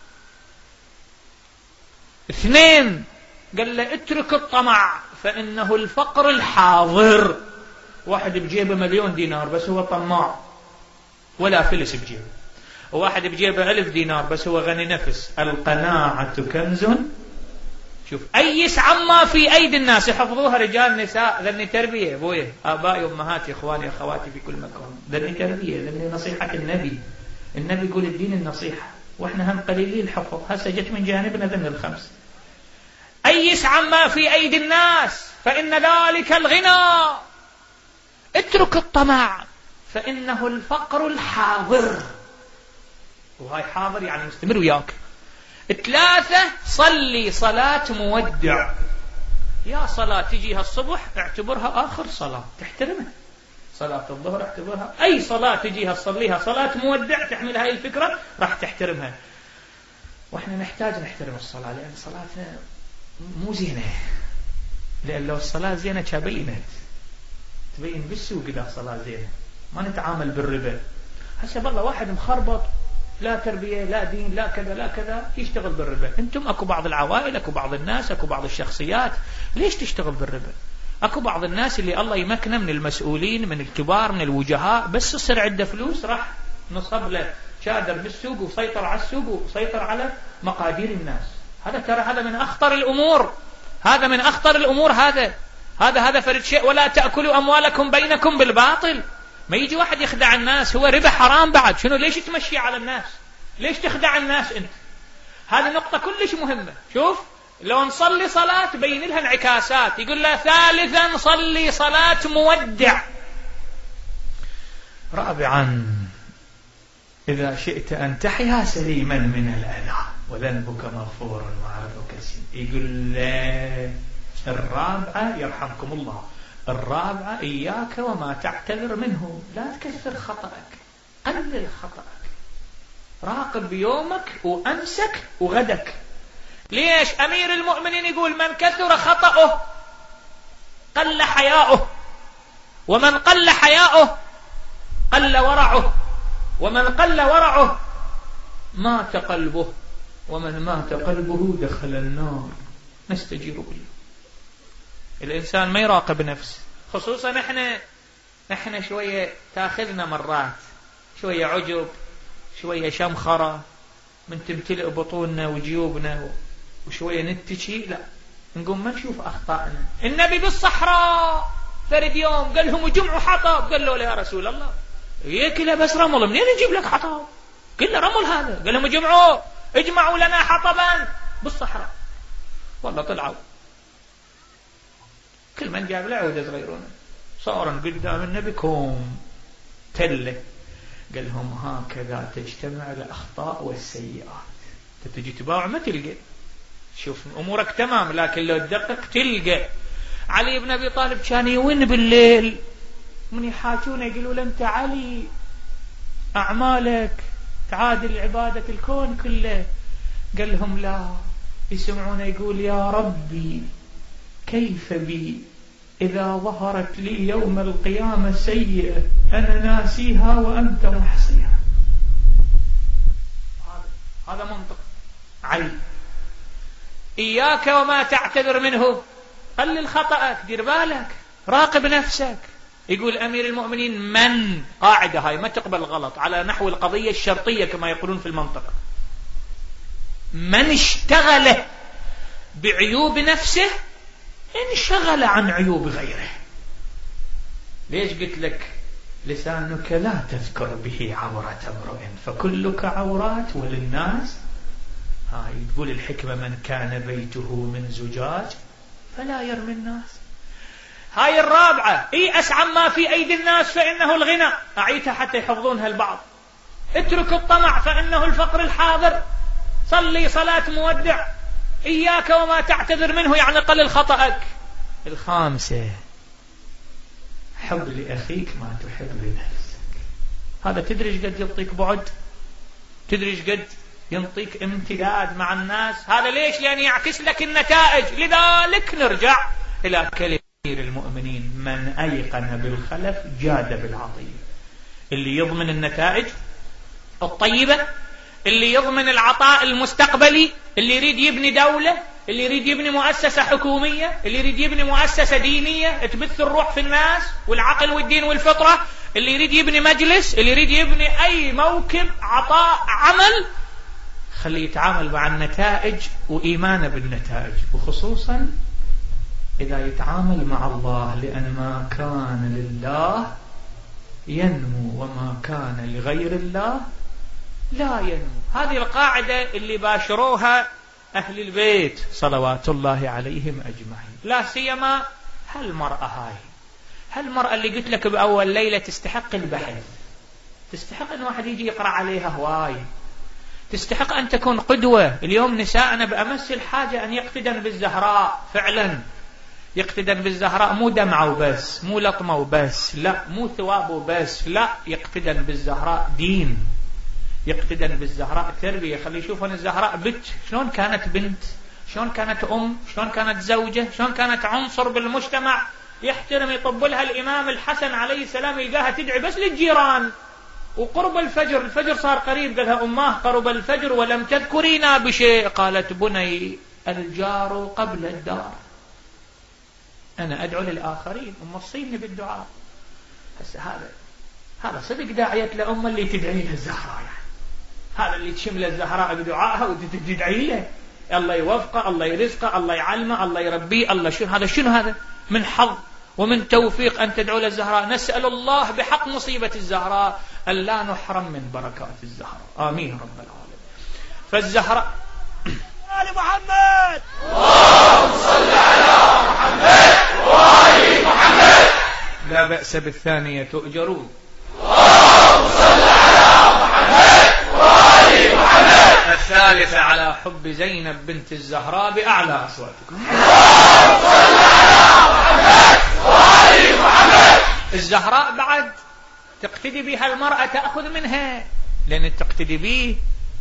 اثنين، قال له اترك الطمع، فإنه الفقر الحاضر. واحد بجيبه مليون دينار بس هو طماع ولا فلس بجيبه، وواحد بجيبه ألف دينار بس هو غني نفس. القناعة كنز. شوف، أيس عما في أيدي الناس. يحفظوها رجال نساء، ذني تربية أبويا، آبائي أمهاتي إخواني أخواتي في كل مكان، ذني تربية، ذني نصيحة النبي. النبي يقول الدين النصيحة، وإحنا هم قليلين الحفظ. هسه جت من جانبنا ذني الخمس. أيس عما في أيدي الناس، فإن ذلك الغنى. اترك الطمع، فإنه الفقر الحاضر. وهاي حاضر يعني مستمر وياك. ثلاثة، صلي صلاة مودع. يا صلاة تجيها الصبح اعتبرها آخر صلاة، تحترمها. صلاة الظهر اعتبرها، أي صلاة تجيها تصليها صلاة مودع، تحمل هاي الفكرة راح تحترمها. وإحنا نحتاج نحترم الصلاة، لأن صلاتنا مو زينة. لأن لو الصلاة زينة كبينت تبين بالسوق إذا صلاة زينة. ما نتعامل بالربا. هسه بالله واحد مخربط، لا تربية لا دين لا كذا لا كذا، يشتغل بالربا. انتم اكو بعض العوائل، اكو بعض الناس، اكو بعض الشخصيات ليش تشتغل بالربا؟ اكو بعض الناس اللي الله يمكنه من المسؤولين، من الكبار، من الوجهاء، بس يصير عنده فلوس راح نصب له شادر بالسوق وسيطر على السوق وسيطر على مقادير الناس. هذا ترى هذا من اخطر الامور، هذا من اخطر الامور. هذا هذا هذا فرد شيء. ولا تأكلوا اموالكم بينكم بالباطل. ما يجي واحد يخدع الناس، هو ربا حرام بعد. شنو ليش تمشي على الناس؟ ليش تخدع الناس انت؟ هذه نقطة كلش مهمة. شوف، لو نصلي صلاة بين لها انعكاسات. يقول له ثالثا، صلي صلاة مودع. رابعا، إذا شئت أن تحيا سليما من الأذى وذنبك مغفور وعرضك سين. يقول له الرابعة يرحمكم الله، الرابعة إياك وما تعتذر منه. لا تكثر خطأك، قلل خطأك، راقب يومك وأمسك وغدك. ليش؟ أمير المؤمنين يقول من كثر خطأه قل حياؤه، ومن قل حياؤه قل ورعه، ومن قل ورعه مات قلبه، ومن مات قلبه دخل النار. نستجير بالله. الإنسان ما يراقب نفسه، خصوصا احنا احنا شوية تاخذنا مرات شوية عجب، شوية شمخرة، من تمتلئ بطوننا وجيوبنا وشوية نتشي. لا، نقوم ما نشوف أخطائنا. النبي بالصحراء فرد يوم قال لهم جمعوا حطب، قال له يا رسول الله يكله بس رمل، منين نجيب لك حطب؟ قل له رمل هذا. قال لهم جمعوا اجمعوا لنا حطبا بالصحراء. والله طلعوا كل من جاب له عود صغيرون صارا قدام النبي كوم تله. قال لهم هكذا تجتمع الأخطاء والسيئات. تجي تباوع ما تلقى، شوف أمورك تمام لكن لو تدقق تلقى. علي بن أبي طالب كان يون بالليل من يحاجونه يقولوا له أنت علي أعمالك تعادل عبادة الكون كله. قال لهم لا، يسمعونه يقول يا ربي كيف بي إذا ظهرت لي يوم القيامة سيئة أنا ناسيها وأنت محصيها. هذا منطق علي. إياك وما تعتذر منه، قلل خطأك، دير بالك، راقب نفسك. يقول أمير المؤمنين من، قاعدة هاي ما تقبل غلط على نحو القضية الشرطية كما يقولون في المنطقة، من اشتغل بعيوب نفسه انشغل عن عيوب غيره. ليش قلت لك لسانك لا تذكر به عورة امرئ فكلك عورات وللناس. هاي تقول الحكمة من كان بيته من زجاج فلا يرمي الناس. هاي الرابعة، اي اسعم ما في ايدي الناس فانه الغنى، اعيتها حتى يحفظونها البعض. اترك الطمع فانه الفقر الحاضر، صلي صلاة مودع، اياك وما تعتذر منه يعني قلل خطأك. الخامسة حب لأخيك ما تحب لنفسك. هذا تدري قد يعطيك بعد، تدري قد ينطيك امتداد مع الناس. هذا ليش؟ لأن يعكس لك النتائج. لذلك نرجع إلى كلمة المؤمنين من أيقن بالخلف جاد بالعطية. اللي يضمن النتائج الطيبة، اللي يضمن العطاء المستقبلي، اللي يريد يبني دولة، اللي يريد يبني مؤسسة حكومية، اللي يريد يبني مؤسسة دينية تبث الروح في الناس والعقل والدين والفطرة، اللي يريد يبني مجلس، اللي يريد يبني أي موكب عطاء عمل، خليه يتعامل مع النتائج وإيمانه بالنتائج، وخصوصا إذا يتعامل مع الله، لأن ما كان لله ينمو وما كان لغير الله لا ينمو. هذه القاعدة اللي باشروها أهل البيت صلوات الله عليهم أجمعين، لا سيما هالمرأة هاي، هالمرأة اللي قلت لك بأول ليلة تستحق البحث، تستحق أن واحد يجي يقرأ عليها هواي، تستحق أن تكون قدوة. اليوم نساءنا بأمس الحاجة أن يقتدن بالزهراء، فعلا يقتدن بالزهراء، مو دمعة وبس، مو لطمة وبس، لا، مو ثواب وبس، لا، يقتدن بالزهراء دين، يقتدن بالزهراء تربية. خلي يشوفون الزهراء بنت شلون كانت بنت، شلون كانت أم، شلون كانت زوجة، شلون كانت عنصر بالمجتمع، يحترم يطب لها الإمام الحسن عليه السلام يلقاها تدعي بس للجيران. وقرب الفجر، الفجر صار قريب، قالها أماه قرب الفجر ولم تذكرينا بشيء، قالت بني الجار قبل الدار، أنا أدعو للآخرين ومصيني بالدعاء. هسه هذا هذا صدق داعية لأمة اللي تدعي لها الزهراء، يعني هذا اللي تشمل الزهراء بدعائها وتدعي له الله يوفقه، الله يرزقه، الله يعلمه، الله يربيه، الله شنو هذا، شنو هذا من حظ ومن توفيق أن تدعو للزهراء. نسأل الله بحق مصيبة الزهراء أن لا نحرم من بركات الزهراء، آمين رب العالمين. فالزهراء آل محمد، اللهم صل على محمد وآل محمد. لا بأس بالثانية تؤجرون. اللهم صل على محمد وآل محمد. الثالثة على حب زينب بنت الزهراء بأعلى أصواتكم. اللهم صل على محمد وآل محمد. الزهراء بعد تقتدي بها المرأة، تأخذ منها، لأن تقتدي به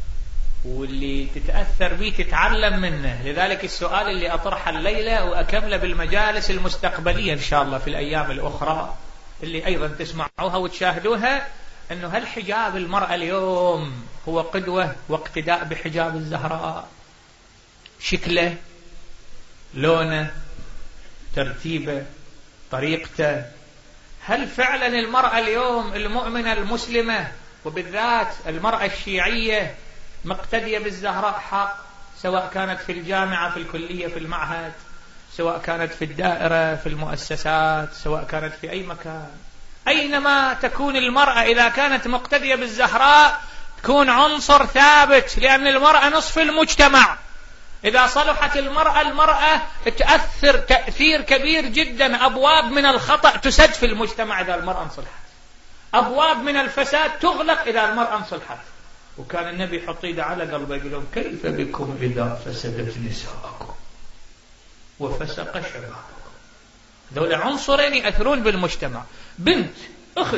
واللي تتأثر به تتعلم منه. لذلك السؤال اللي أطرحه الليلة وأكمله بالمجالس المستقبلية إن شاء الله في الأيام الأخرى اللي أيضا تسمعوها وتشاهدوها، أنه هل حجاب المرأة اليوم هو قدوة واقتداء بحجاب الزهراء؟ شكله، لونه، ترتيبه، طريقته. هل فعلا المرأة اليوم المؤمنة المسلمة وبالذات المرأة الشيعية مقتدية بالزهراء حق، سواء كانت في الجامعة، في الكلية، في المعهد؟ سواء كانت في الدائرة، في المؤسسات، سواء كانت في أي مكان. أينما تكون المرأة إذا كانت مقتدية بالزهراء تكون عنصر ثابت، لأن المرأة نصف المجتمع. إذا صلحت المرأة المرأة تأثر تأثير كبير جدا. أبواب من الخطأ تسد في المجتمع إذا المرأة انصلحت، أبواب من الفساد تغلق إذا المرأة انصلحت. وكان النبي يحط يده على قلبه يقول لهم كيف بكم إذا فسدت نساءكم وفسق شبابكم. دول عنصرين يأثرون بالمجتمع. بنت، أخت،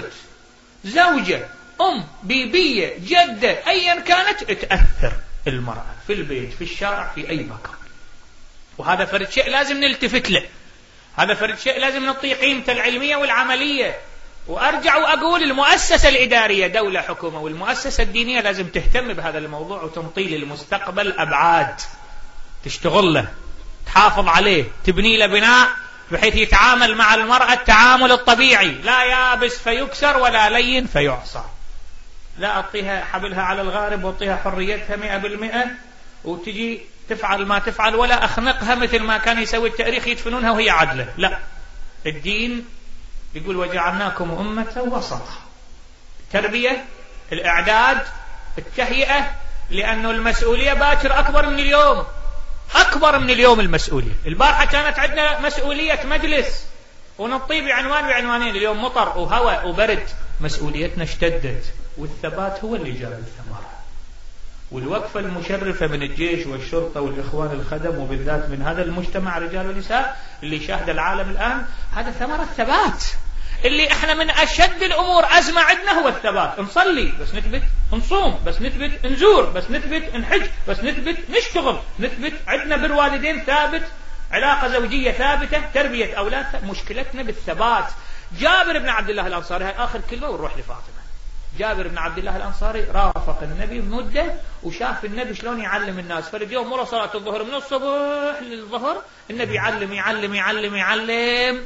زوجة، أم، بيبية، جدة، أيا كانت تأثر المرأة في البيت، في الشارع، في أي مكان. وهذا فرد شيء لازم نلتفت له، هذا فرد شيء لازم نعطيه قيمته العلمية والعملية. وأرجع وأقول المؤسسة الإدارية دولة حكومة والمؤسسة الدينية لازم تهتم بهذا الموضوع وتنطي للمستقبل أبعاد تشتغل له، تحافظ عليه، تبني له بناء بحيث يتعامل مع المرأة التعامل الطبيعي، لا يابس فيكسر ولا لين فيعصى. لا أعطيها حبلها على الغارب وأعطيها حريتها مئة بالمئة وتجي تفعل ما تفعل، ولا أخنقها مثل ما كان يسوي التاريخ يدفنونها وهي عدلة. لا، الدين يقول وجعلناكم أمة وسطا. التربية، الإعداد، التهيئة، لأنه المسؤولية باكر أكبر من اليوم، أكبر من اليوم المسؤولية. البارحة كانت عندنا مسؤولية مجلس ونطي بعنوان بعنوانين، اليوم مطر وهواء وبرد. مسؤوليتنا اشتدت والثبات هو اللي جاب الثمرة. والوقفة المشرفة من الجيش والشرطة والإخوان الخدم وبالذات من هذا المجتمع رجال ونساء اللي شاهد العالم الآن، هذا ثمرة الثبات. اللي احنا من أشد الأمور أزمة عندنا هو الثبات. نصلي بس نثبت، نصوم بس نثبت، نزور بس نثبت، نحج بس نثبت، نشتغل نثبت، عندنا بر والدين ثابت، علاقة زوجية ثابتة، تربية أولاد. مشكلتنا بالثبات. جابر بن عبد الله الأنصاري، هاي آخر كلمة ونروح لفاطمة. جابر بن عبد الله الأنصاري رافق النبي مدة وشاف النبي شلون يعلم الناس. فرد يوم مرة صلاة الظهر من الصبح للظهر النبي يعلم يعلم يعلم يعلم.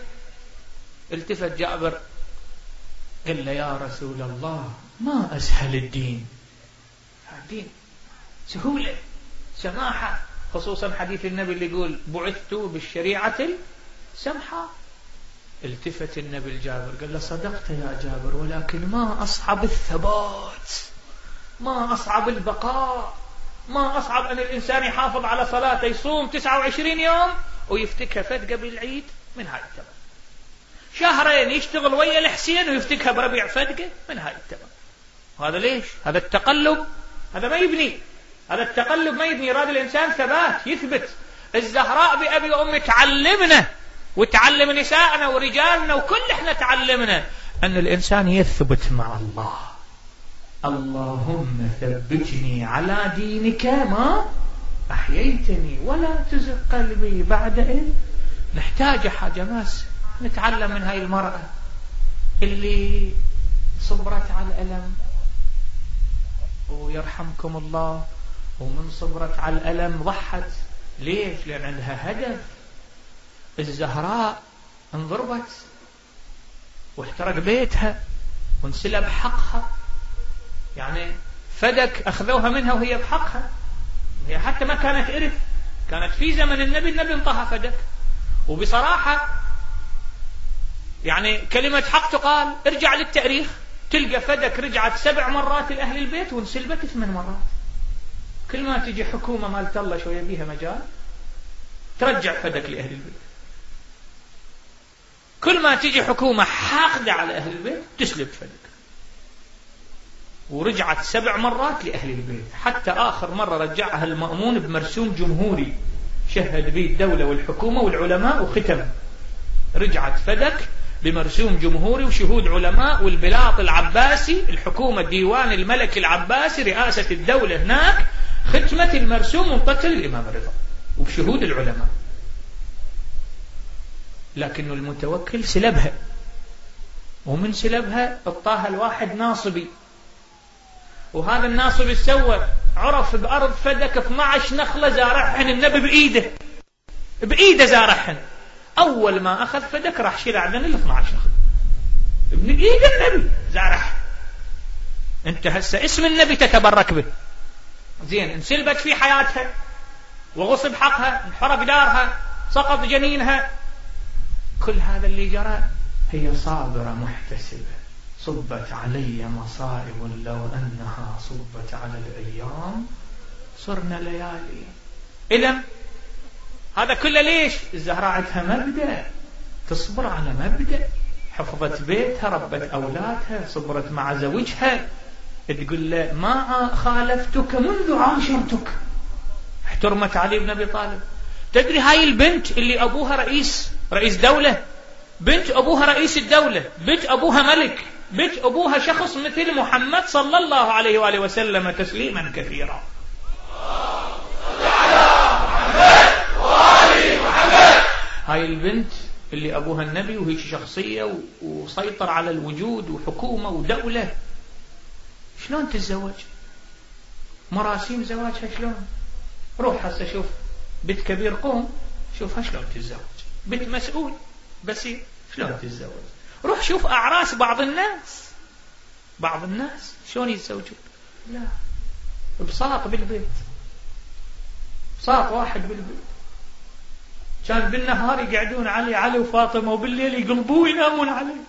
التفت جابر قال له يا رسول الله ما أسهل الدين. الدين سهولة سماحة، خصوصا حديث النبي اللي يقول بعثت بالشريعة السمحة. التفت النبي الجابر قال له صدقت يا جابر، ولكن ما أصعب الثبات، ما أصعب البقاء، ما أصعب أن الإنسان يحافظ على صلاته، يصوم تسعة وعشرين يوم ويفتكها فت قبل العيد من هاي التمام، شهرين يشتغل ويا الحسين ويفتكها بربيع فدقة من هاي التمام. وهذا ليش؟ هذا التقلب، هذا ما يبني، هذا التقلب ما يبني. يراد الإنسان ثبات يثبت. الزهراء بأبي وأمي تعلمنا وتعلم نساءنا ورجالنا وكل احنا تعلمنا أن الإنسان يثبت مع الله. اللهم ثبتني على دينك ما أحييتني ولا تزغ قلبي بعد إذ. نحتاج حاجة ماس نتعلم من هاي المرأة اللي صبرت على الألم، ويرحمكم الله، ومن صبرت على الألم ضحت. ليش؟ لأن عندها هدف. الزهراء انضربت واحترق بيتها وانسلب حقها، يعني فدك أخذوها منها وهي بحقها، هي حتى ما كانت إرث، كانت في زمن النبي، النبي انطاها فدك. وبصراحة يعني كلمة حق تقال، ارجع للتاريخ تلقى فدك رجعت سبع مرات لأهل البيت وانسلبت ثمان مرات. كل ما تجي حكومة مالت الله شوية بيها مجال ترجع فدك لأهل البيت، كل ما تجي حكومة حاقدة على أهل البيت تسلب فدك. ورجعت سبع مرات لأهل البيت، حتى آخر مرة رجعها المأمون بمرسوم جمهوري شهد به الدولة والحكومة والعلماء وختم. رجعت فدك بمرسوم جمهوري وشهود علماء والبلاط العباسي، الحكومة الديوان الملكي العباسي رئاسة الدولة هناك ختمة المرسوم وانطت للإمام الرضا وبشهود العلماء. لكن المتوكل سلبها، ومن سلبها اعطاها الواحد ناصبي، وهذا الناصبي سوى عرف بأرض فدك اثني عشر نخلة زارعهن النبي بإيده، بإيده زارعهن. أول ما أخذ فدك راح شيل عدن ال اثني عشر نخلة بإيد النبي زارعها. أنت هسه اسم النبي تتبرك به، زين انسلبت في حياتها وغصب حقها، انحرق دارها، سقط جنينها. كل هذا اللي جرى هي صابرة محتسبة. صبت علي مصائب لو أنها صبت على الأيام صرنا ليالي. إذن هذا كله ليش؟ الزهراء عندها مبدأ، تصبر على مبدأ، حفظت بيتها، ربت أولادها، صبرت مع زوجها، تقول له ما خالفتك منذ عاشرتك. احترمت علي بن أبي طالب. تدري هاي البنت اللي أبوها رئيس رئيس دولة، بنت أبوها رئيس الدولة، بنت أبوها ملك، بنت أبوها شخص مثل محمد صلى الله عليه وآله وسلم تسليما كثيرا. هاي البنت اللي أبوها النبي وهي شخصية وسيطر على الوجود وحكومة ودولة، شلون تتزوج؟ مراسيم زواجها شلون؟ روح هسه شوف بنت كبير قوم، شوفها شلون تتزوج. بنت مسؤول بسيط شلون تتزوج. روح شوف أعراس بعض الناس، بعض الناس شلون يتزوجون. لا، بساط بالبيت، بساط واحد بالبيت. كان بالنهار يقعدون علي علي وفاطمة، وبالليل يقلبوه وينامون عليه.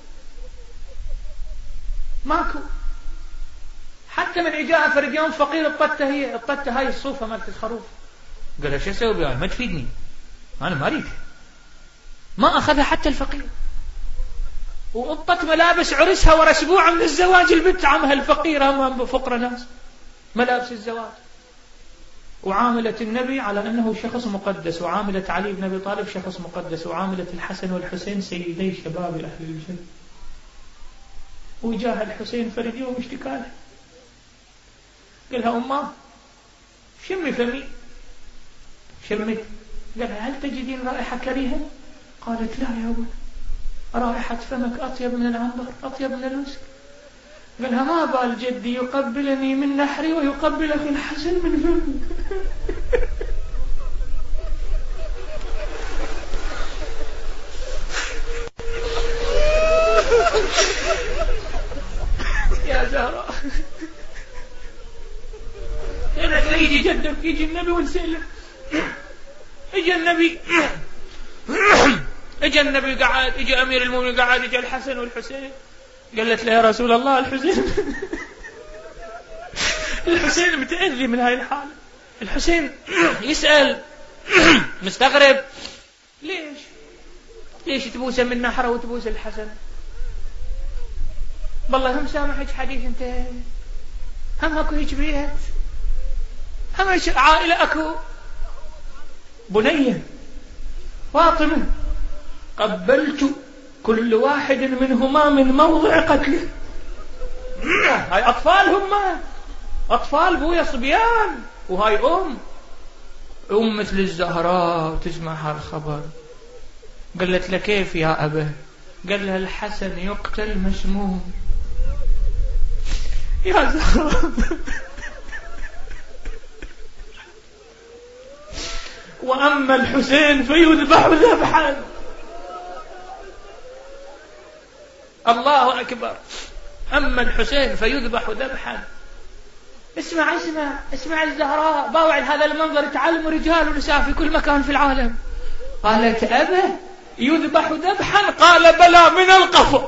ماكو. حتى من إجاء فرق يوم فقير الطتة، هي الطتة هاي الصوفة مالت الخروف، قال لها شو اسوي بها؟ ما تفيدني، أنا ما أريد. ما أخذها حتى الفقير. وقطت ملابس عرسها ورا أسبوع من الزواج البنت عمها الفقيرة، هم فقراء ناس، ملابس الزواج. وعاملت النبي على أنه شخص مقدس، وعاملت علي بن أبي طالب شخص مقدس، وعاملت الحسن والحسين سيدي شباب أهل الجنة. وجاه الحسين فرد يوم اشتكى له، قال لها أمه شمي فمي. شمت، قال هل تجدين رائحة كريهة؟ قالت لا يا أبو، رائحة فمك أطيب من العنبر، أطيب من المسك. قال لها ما بال جدي يقبلني من نحري ويقبلك الحسن من فمي. يا زهراء، أنا يجي جدك، يجي النبي ونسأله. اجى النبي اجى النبي قعد، اجى امير المؤمنين قعد، اجى الحسن والحسين. قالت له يا رسول الله الحسين الحسين متأذي من هاي الحالة. الحسين يسأل مستغرب، ليش ليش تبوسه من نحره وتبوس الحسن؟ بالله هم سامحك حديث انت، هم اكو هيك بيت، هم هيك عائلة اكو. بنية فاطمة قبلت كل واحد منهما من موضع قتله. هاي أطفال، هم أطفال بويا صبيان، وهاي أم أم مثل الزهراء تسمع هالخبر. قالت له كيف يا أبا؟ قال لها الحسن يقتل مسموم. يا زهراء وأما الحسين فيذبح ذبحا. الله أكبر. أما الحسين فيذبح ذبحا. اسمع اسمع اسمع الزهراء، باوع هذا المنظر تعلم رجال ونساء في كل مكان في العالم. قالت أبا يذبح ذبحا؟ قال بلى من القفا.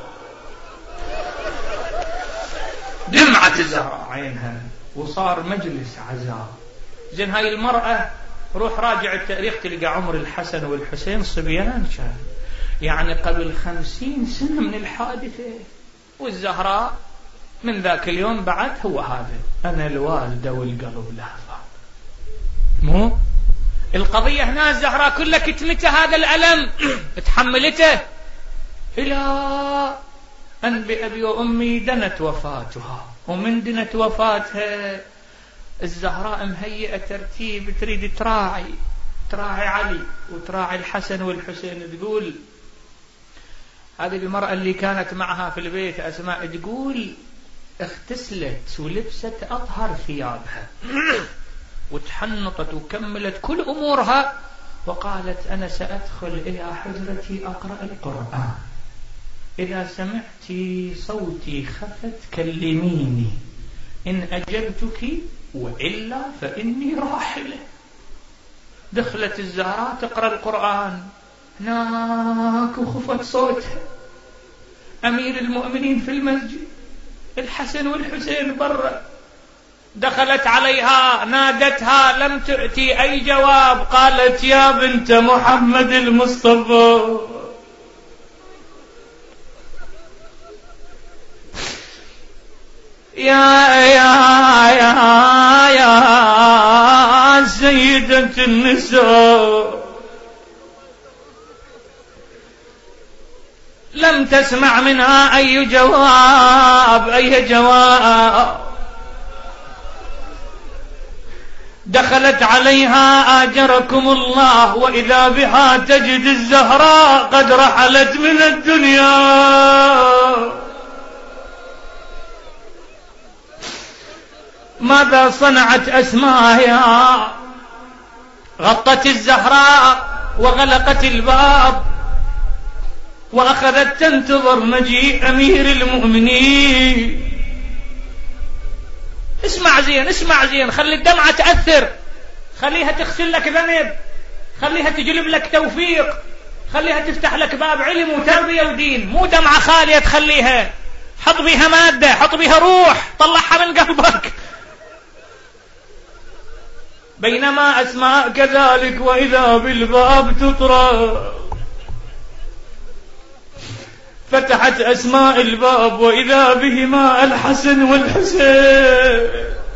دمعت الزهراء عينها وصار مجلس عزاء. زين هاي المرأة روح راجع التاريخ تلقى عمر الحسن والحسين صبيان كان، يعني قبل خمسين سنة من الحادثة. والزهراء من ذاك اليوم بعد هو هذا، أنا الوالدة والقلب لهفة. مو القضية هنا الزهراء كلها كتمته هذا الألم تحملته إلى أن بأبي وأمي دنت وفاتها. ومن دنت وفاتها الزهراء مهيئة ترتيب، تريد تراعي تراعي علي وتراعي الحسن والحسين. تقول هذه المرأة اللي كانت معها في البيت أسماء، تقول اغتسلت ولبست أطهر ثيابها وتحنطت وكملت كل أمورها، وقالت أنا سأدخل إلى حجرتي أقرأ القرآن، إذا سمعت صوتي خفت كلميني، إن أجبتك وإلا فإني راحلة. دخلت الزهراء تقرأ القرآن هناك وخفت صوتها. أمير المؤمنين في المسجد، الحسن والحسين برا. دخلت عليها نادتها لم تؤتي أي جواب. قالت يا بنت محمد المصطفى يا يا يا يا سيدة النساء، لم تسمع منها أي جواب أي جواب. دخلت عليها آجركم الله وإذا بها تجد الزهراء قد رحلت من الدنيا. ماذا صنعت أسماء؟ يا غطت الزهراء وغلقت الباب وأخذت تنتظر مجيء أمير المؤمنين. اسمع زين اسمع زين، خلي الدمعة تأثر، خليها تغسل لك ذنب، خليها تجلب لك توفيق، خليها تفتح لك باب علم وتربية ودين، مو دمعة خالية تخليها. حط بيها مادة، حط بيها روح، طلعها من قلبك. بينما أسماء كذلك وإذا بالباب تطرق. فتحت أسماء الباب وإذا بهما الحسن والحسين.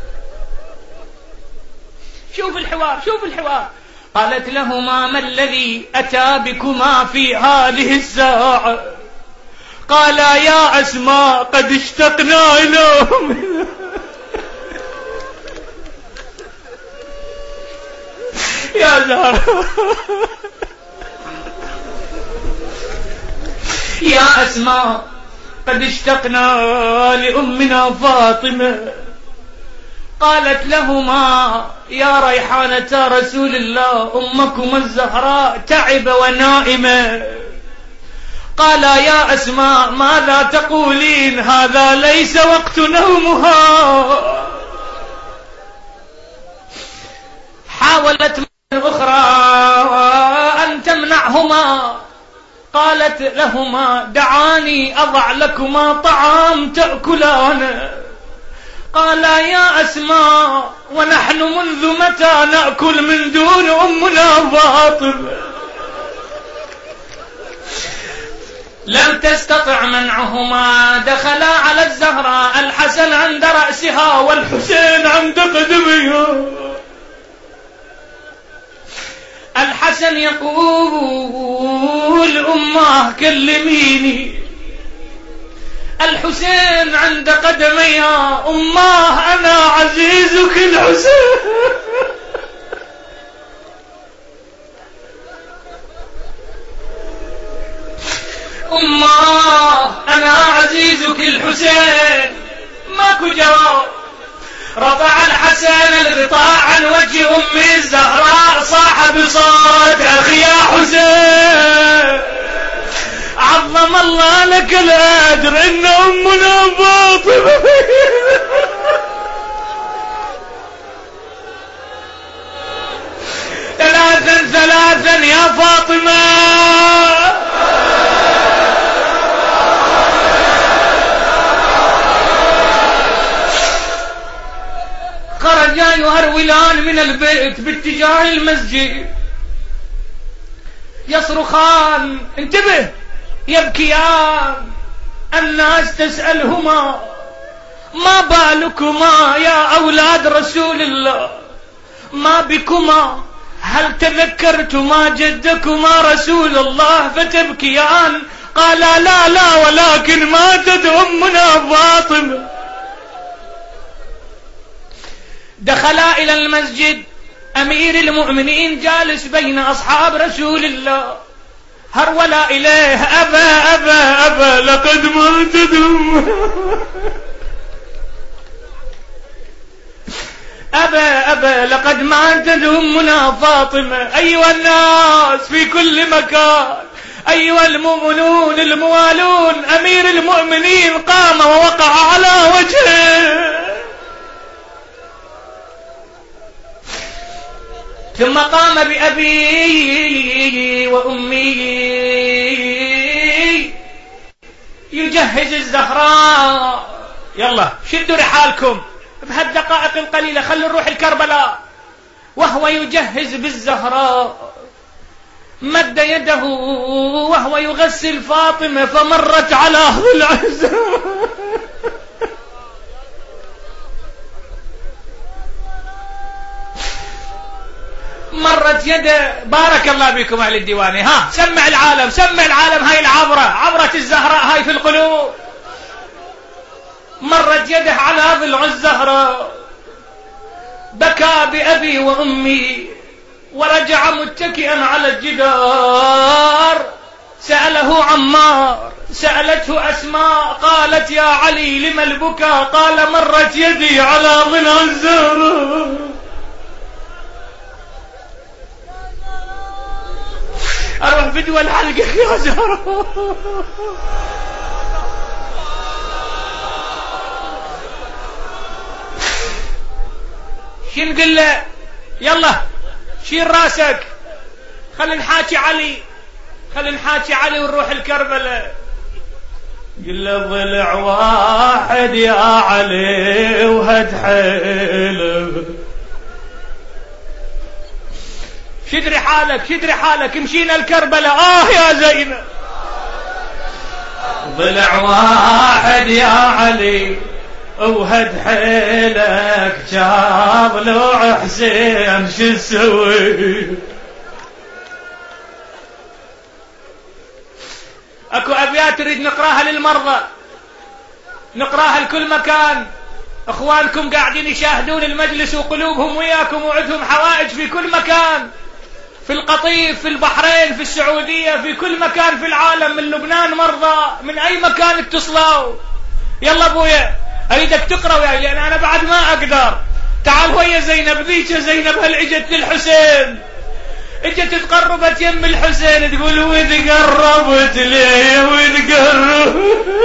شوف الحوار شوف الحوار. قالت لهما ما الذي أتى بكما في هذه الساعة؟ قالا يا أسماء قد اشتقنا إليهم. يا زهرة يا أسماء قد اشتقنا لأمنا فاطمة. قالت لهما يا ريحانة رسول الله أمكما الزهراء تعب ونائمة. قالا يا أسماء ماذا تقولين؟ هذا ليس وقت نومها. حاولت مرة أخرى أن تمنعهما. قالت لهما دعاني أضع لكما طعام تأكلان. قالا يا أسماء ونحن منذ متى نأكل من دون أمنا فاطمة؟ لم تستطع منعهما. دخلا على الزهراء، الحسن عند رأسها والحسين عند قدمها. الحسن يقول أماه كلميني. الحسين عند قدميها أماه أنا عزيزك الحسين. أماه أنا عزيزك الحسين. ماكو جواب. رفع الحسن الغطاء عن وجه أمي الزهراء، صاح بصوت أخي يا حسين عظم الله لك الأجر إن أمنا فاطمة. ثلاثا ثلاثا يا فاطمة. خرجا يهرولان من البيت باتجاه المسجد يصرخان انتبه يبكيان. الناس تسألهما ما بالكما يا أولاد رسول الله؟ ما بكما؟ هل تذكرتما جدكما رسول الله فتبكيان؟ قالا لا لا ولكن ماتت أمنا فاطمة. دخلا إلى المسجد. أمير المؤمنين جالس بين أصحاب رسول الله. هرولا إليه أبا أبا أبا لقد ماتت أبا أبا لقد ماتت أمنا فاطمة. أيها الناس في كل مكان، أيها المؤمنون الموالون، أمير المؤمنين قام ووقع على وجهه. ثم قام بأبي وأمي يجهز الزهراء. يلا شدوا رحالكم بهالدقائق القليلة، خلوا نروح الكربلاء. وهو يجهز بالزهراء مد يده وهو يغسل فاطمة فمرت على ضلع الزهراء. مرت يده. بارك الله بكم أهل الديواني. ها سمع العالم، سمع العالم هاي العبرة، عبرة الزهراء هاي في القلوب. مرت يده على ضلع الزهراء، بكى بأبي وأمي ورجع متكئا على الجدار. سأله عمار، سألته أسماء، قالت يا علي لما البكاء؟ قال مرت يدي على ضلع الزهراء. أروح فدوى الحلقة يا زهراء. شو نقول له؟ يلا شيل راسك، خلي نحاكي علي، خلي نحاكي علي ونروح الكربلاء. قل له ضلع واحد يا علي وهد حيله. شدري حالك، شدري حالك، مشينا الكربلاء. آه يا زينب. ضلع واحد يا علي وهد حيلك، جاب له حسين شو تسوي؟ اكو ابيات تريد نقراها للمرضى، نقراها لكل مكان. اخوانكم قاعدين يشاهدون المجلس وقلوبهم وياكم وعندهم حوائج في كل مكان، في القطيف، في البحرين، في السعودية، في كل مكان في العالم، من لبنان مرضى، من اي مكان اتصلوا. يلا ابويا اريدك تقرا وياي لان انا بعد ما اقدر. تعال ويا زينب. ذيك زينب هل اجت للحسين، اجت تقربت يم الحسين تقول وإذ قربت لي وإذ قرب.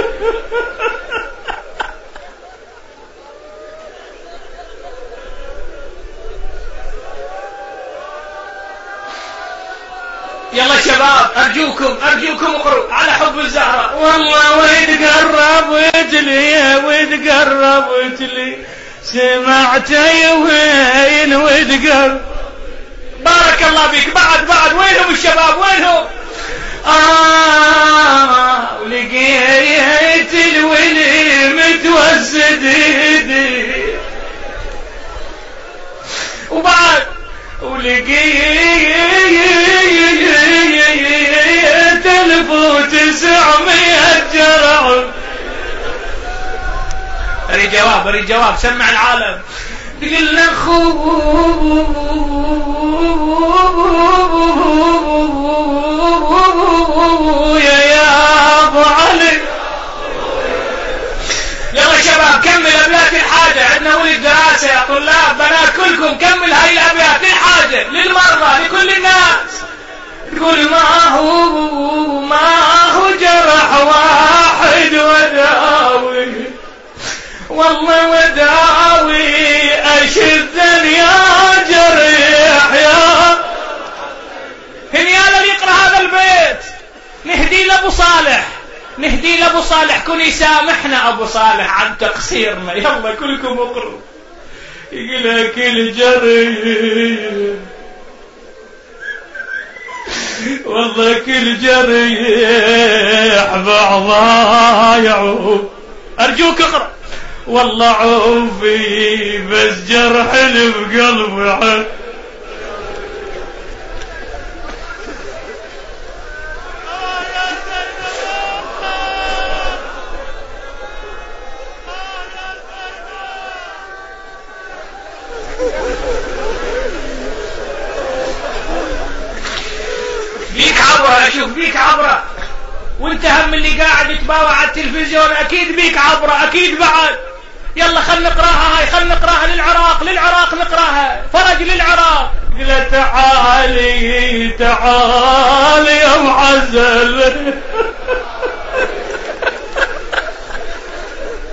يلا شباب ارجوكم ارجوكم اقروا على حب الزهراء. والله وإذ قربت لي وإذ قربت لي سمعت وين وإذ قرب. بارك الله بك. بعد بعد وينهم الشباب وينهم؟ آه ولقيت الولي متوسد ايدي. وبعد ولقيت الف وتسعمية جرع. اريد جواب اريد جواب. سمع العالم. قلنا خويا يا ابو علي. يلا شباب كمل ابيات الحاجة، عندنا ولد دراسة يا طلاب بنات كلكم. كمل هاي الابيات للحاجة للمرضى لكل الناس. تقول ما هو ما هو جرح واحد وداوي، والله وداوي أشدا يا جريح يا. هنيالا اللي يقرأ هذا البيت نهدي لأبو صالح، نهدي لأبو صالح كن يسامحنا أبو صالح عن تقصيرنا. يلا كلكم اقروا. يقول كل جريح والله كل جريح بعضها يعوب. أرجوك اقرأ. والله عوفي بس جرح اللي بقلبي حب. بيك عبرة اشوف بيك عبرة، وانت هم اللي قاعد يتباوع على التلفزيون اكيد بيك عبرة اكيد بعد. يلا خل نقراها هاي، خل نقراها للعراق، للعراق نقراها. فرج للعراق. قل تعالي تعالي يا معزل.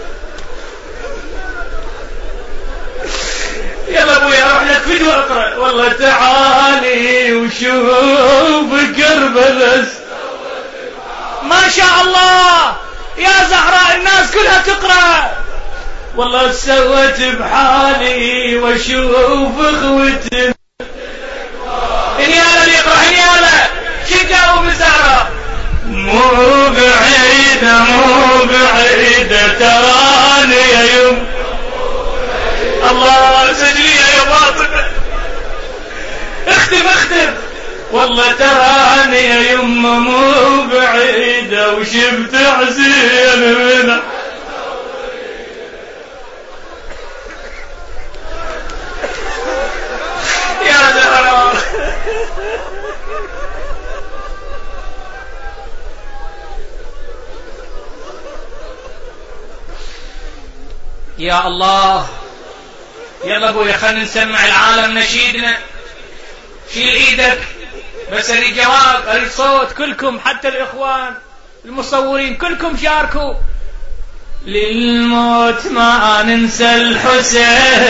يلا ابويا اروح لك فيديو اقرا. والله تعالي وشوف كربلاء. ما شاء الله يا زهراء الناس كلها تقرأ. والله سوت بحالي واشوف اخوتي. اليالا اللي يقرأ اليالا شجاوب زهراء. مو بعيدة مو بعيدة تراني يا يم. الله سجلي يا فاطمة. اختم اختم. والله تراني يا يمه مو بعيدة وشفت حسين منها. يا زهراء يا الله. يلا ابويا خلينا نسمع العالم نشيدنا. شيل ايدك بس اريد جواب اريد صوت كلكم حتى الاخوان المصورين كلكم شاركوا. للموت ما ننسى الحسين.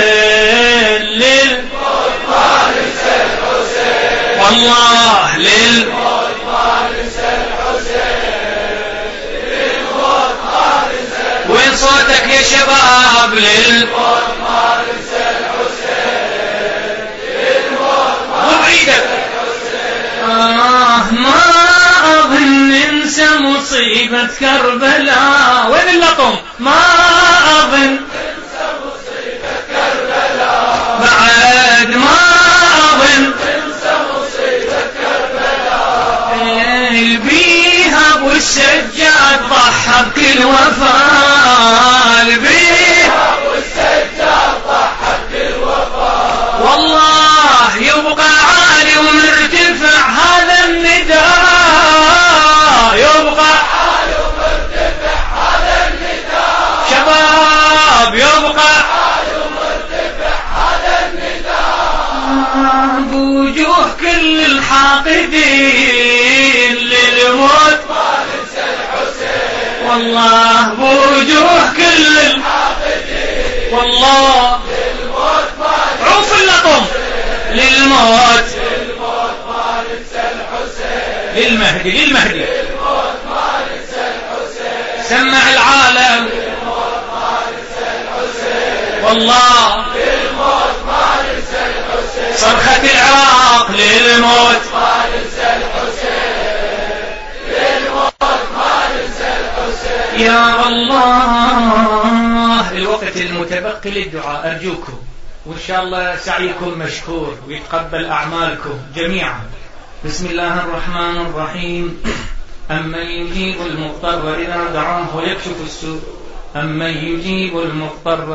للموت ما ننسى الحسين. والله للموت ما ننسى الحسين. للموت ما ننسى. وين صوتك يا شباب؟ للموت ما ننسى الحسين. للموت ما ننسى الحسين. آه ما أظن ننسى مصيبة كربلاء. وين اللطم؟ ما أظن ننسى مصيبة كربلاء. بعد ما أظن ننسى مصيبة كربلاء. بيها أبو السجاد ضحى بكل وفاء. بيها أبو السجاد ضحى بكل وفاء. والله يبقى عالي ومرتفع هذا النداء. يبقى عالي ومرتفع هذا النداء. شباب يبقى عالي ومرتفع هذا النداء. بوجوه كل الحاقدين للموت ما ننسى الحسين. والله بوجوه كل الحاقدين. والله للموت ما ننسى. عوف اللطم. للموت للموت ما ننسى الحسين. للمهدي للمهدي. للموت ما ننسى الحسين. سمع العالم. للموت ما ننسى الحسين. والله للموت ما ننسى الحسين. صرخة العراق. للموت ما ننسى الحسين. للموت ما ننسى الحسين. يا الله. الوقت المتبقي للدعاء أرجوكم وإن شاء الله سعيكم مشكور ويتقبل أعمالكم جميعا. بسم الله الرحمن الرحيم. أمن يجيب المضطر إذا دعاه ويكشف السوء. أمن يجيب المضطر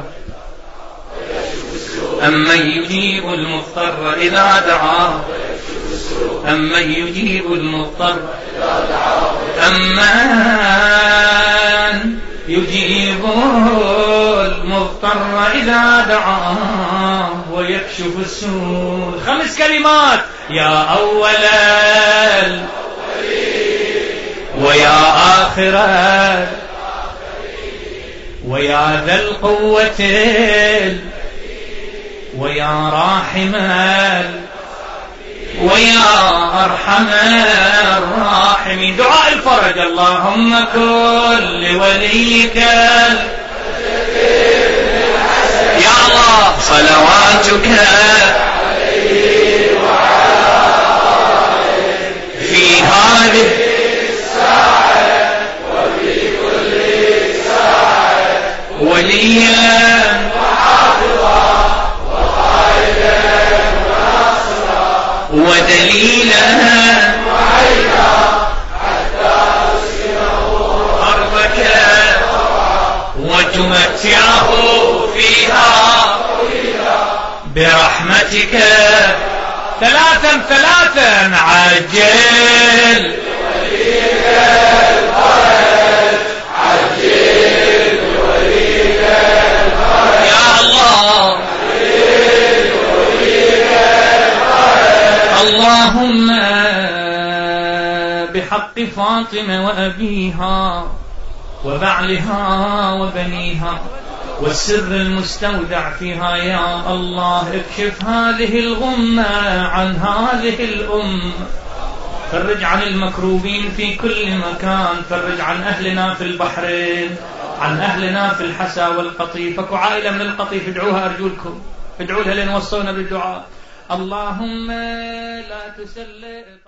أمن يجيب المضطر إذا دعاه. أمن يجيب المضطر أمن يجيب المضطر إذا دعاه ويكشف السوء. خمس كلمات. يا أول ويا آخر ويا ذا القوة ويا راحم ويا أرحم الراحمين. دعاء الفرج. اللهم كن لوليك يا الله صلواتك في هذه الساعة وفي كل ساعة وليا وحافظا وقائدا وناصرا ودليلا وعينا حتى تسكنه أرضك وتمتعه فيها برحمتك. ثلاثا ثلاثا. عجل وليك الفرج. عجل وليك الفرج. يا الله. عجل وليك الفرج. اللهم بحق فاطمة وأبيها وبعلها وبنيها والسر المستودع فيها يا الله. اكشف هذه الغمة عن هذه الأمة، فرج عن المكروبين في كل مكان، فرج عن أهلنا في البحرين، عن أهلنا في الحسا والقطيف. اكو عائلة من القطيف ادعوها أرجلكم، ادعوا لها لين وصونا بالدعاء. اللهم لا تسلط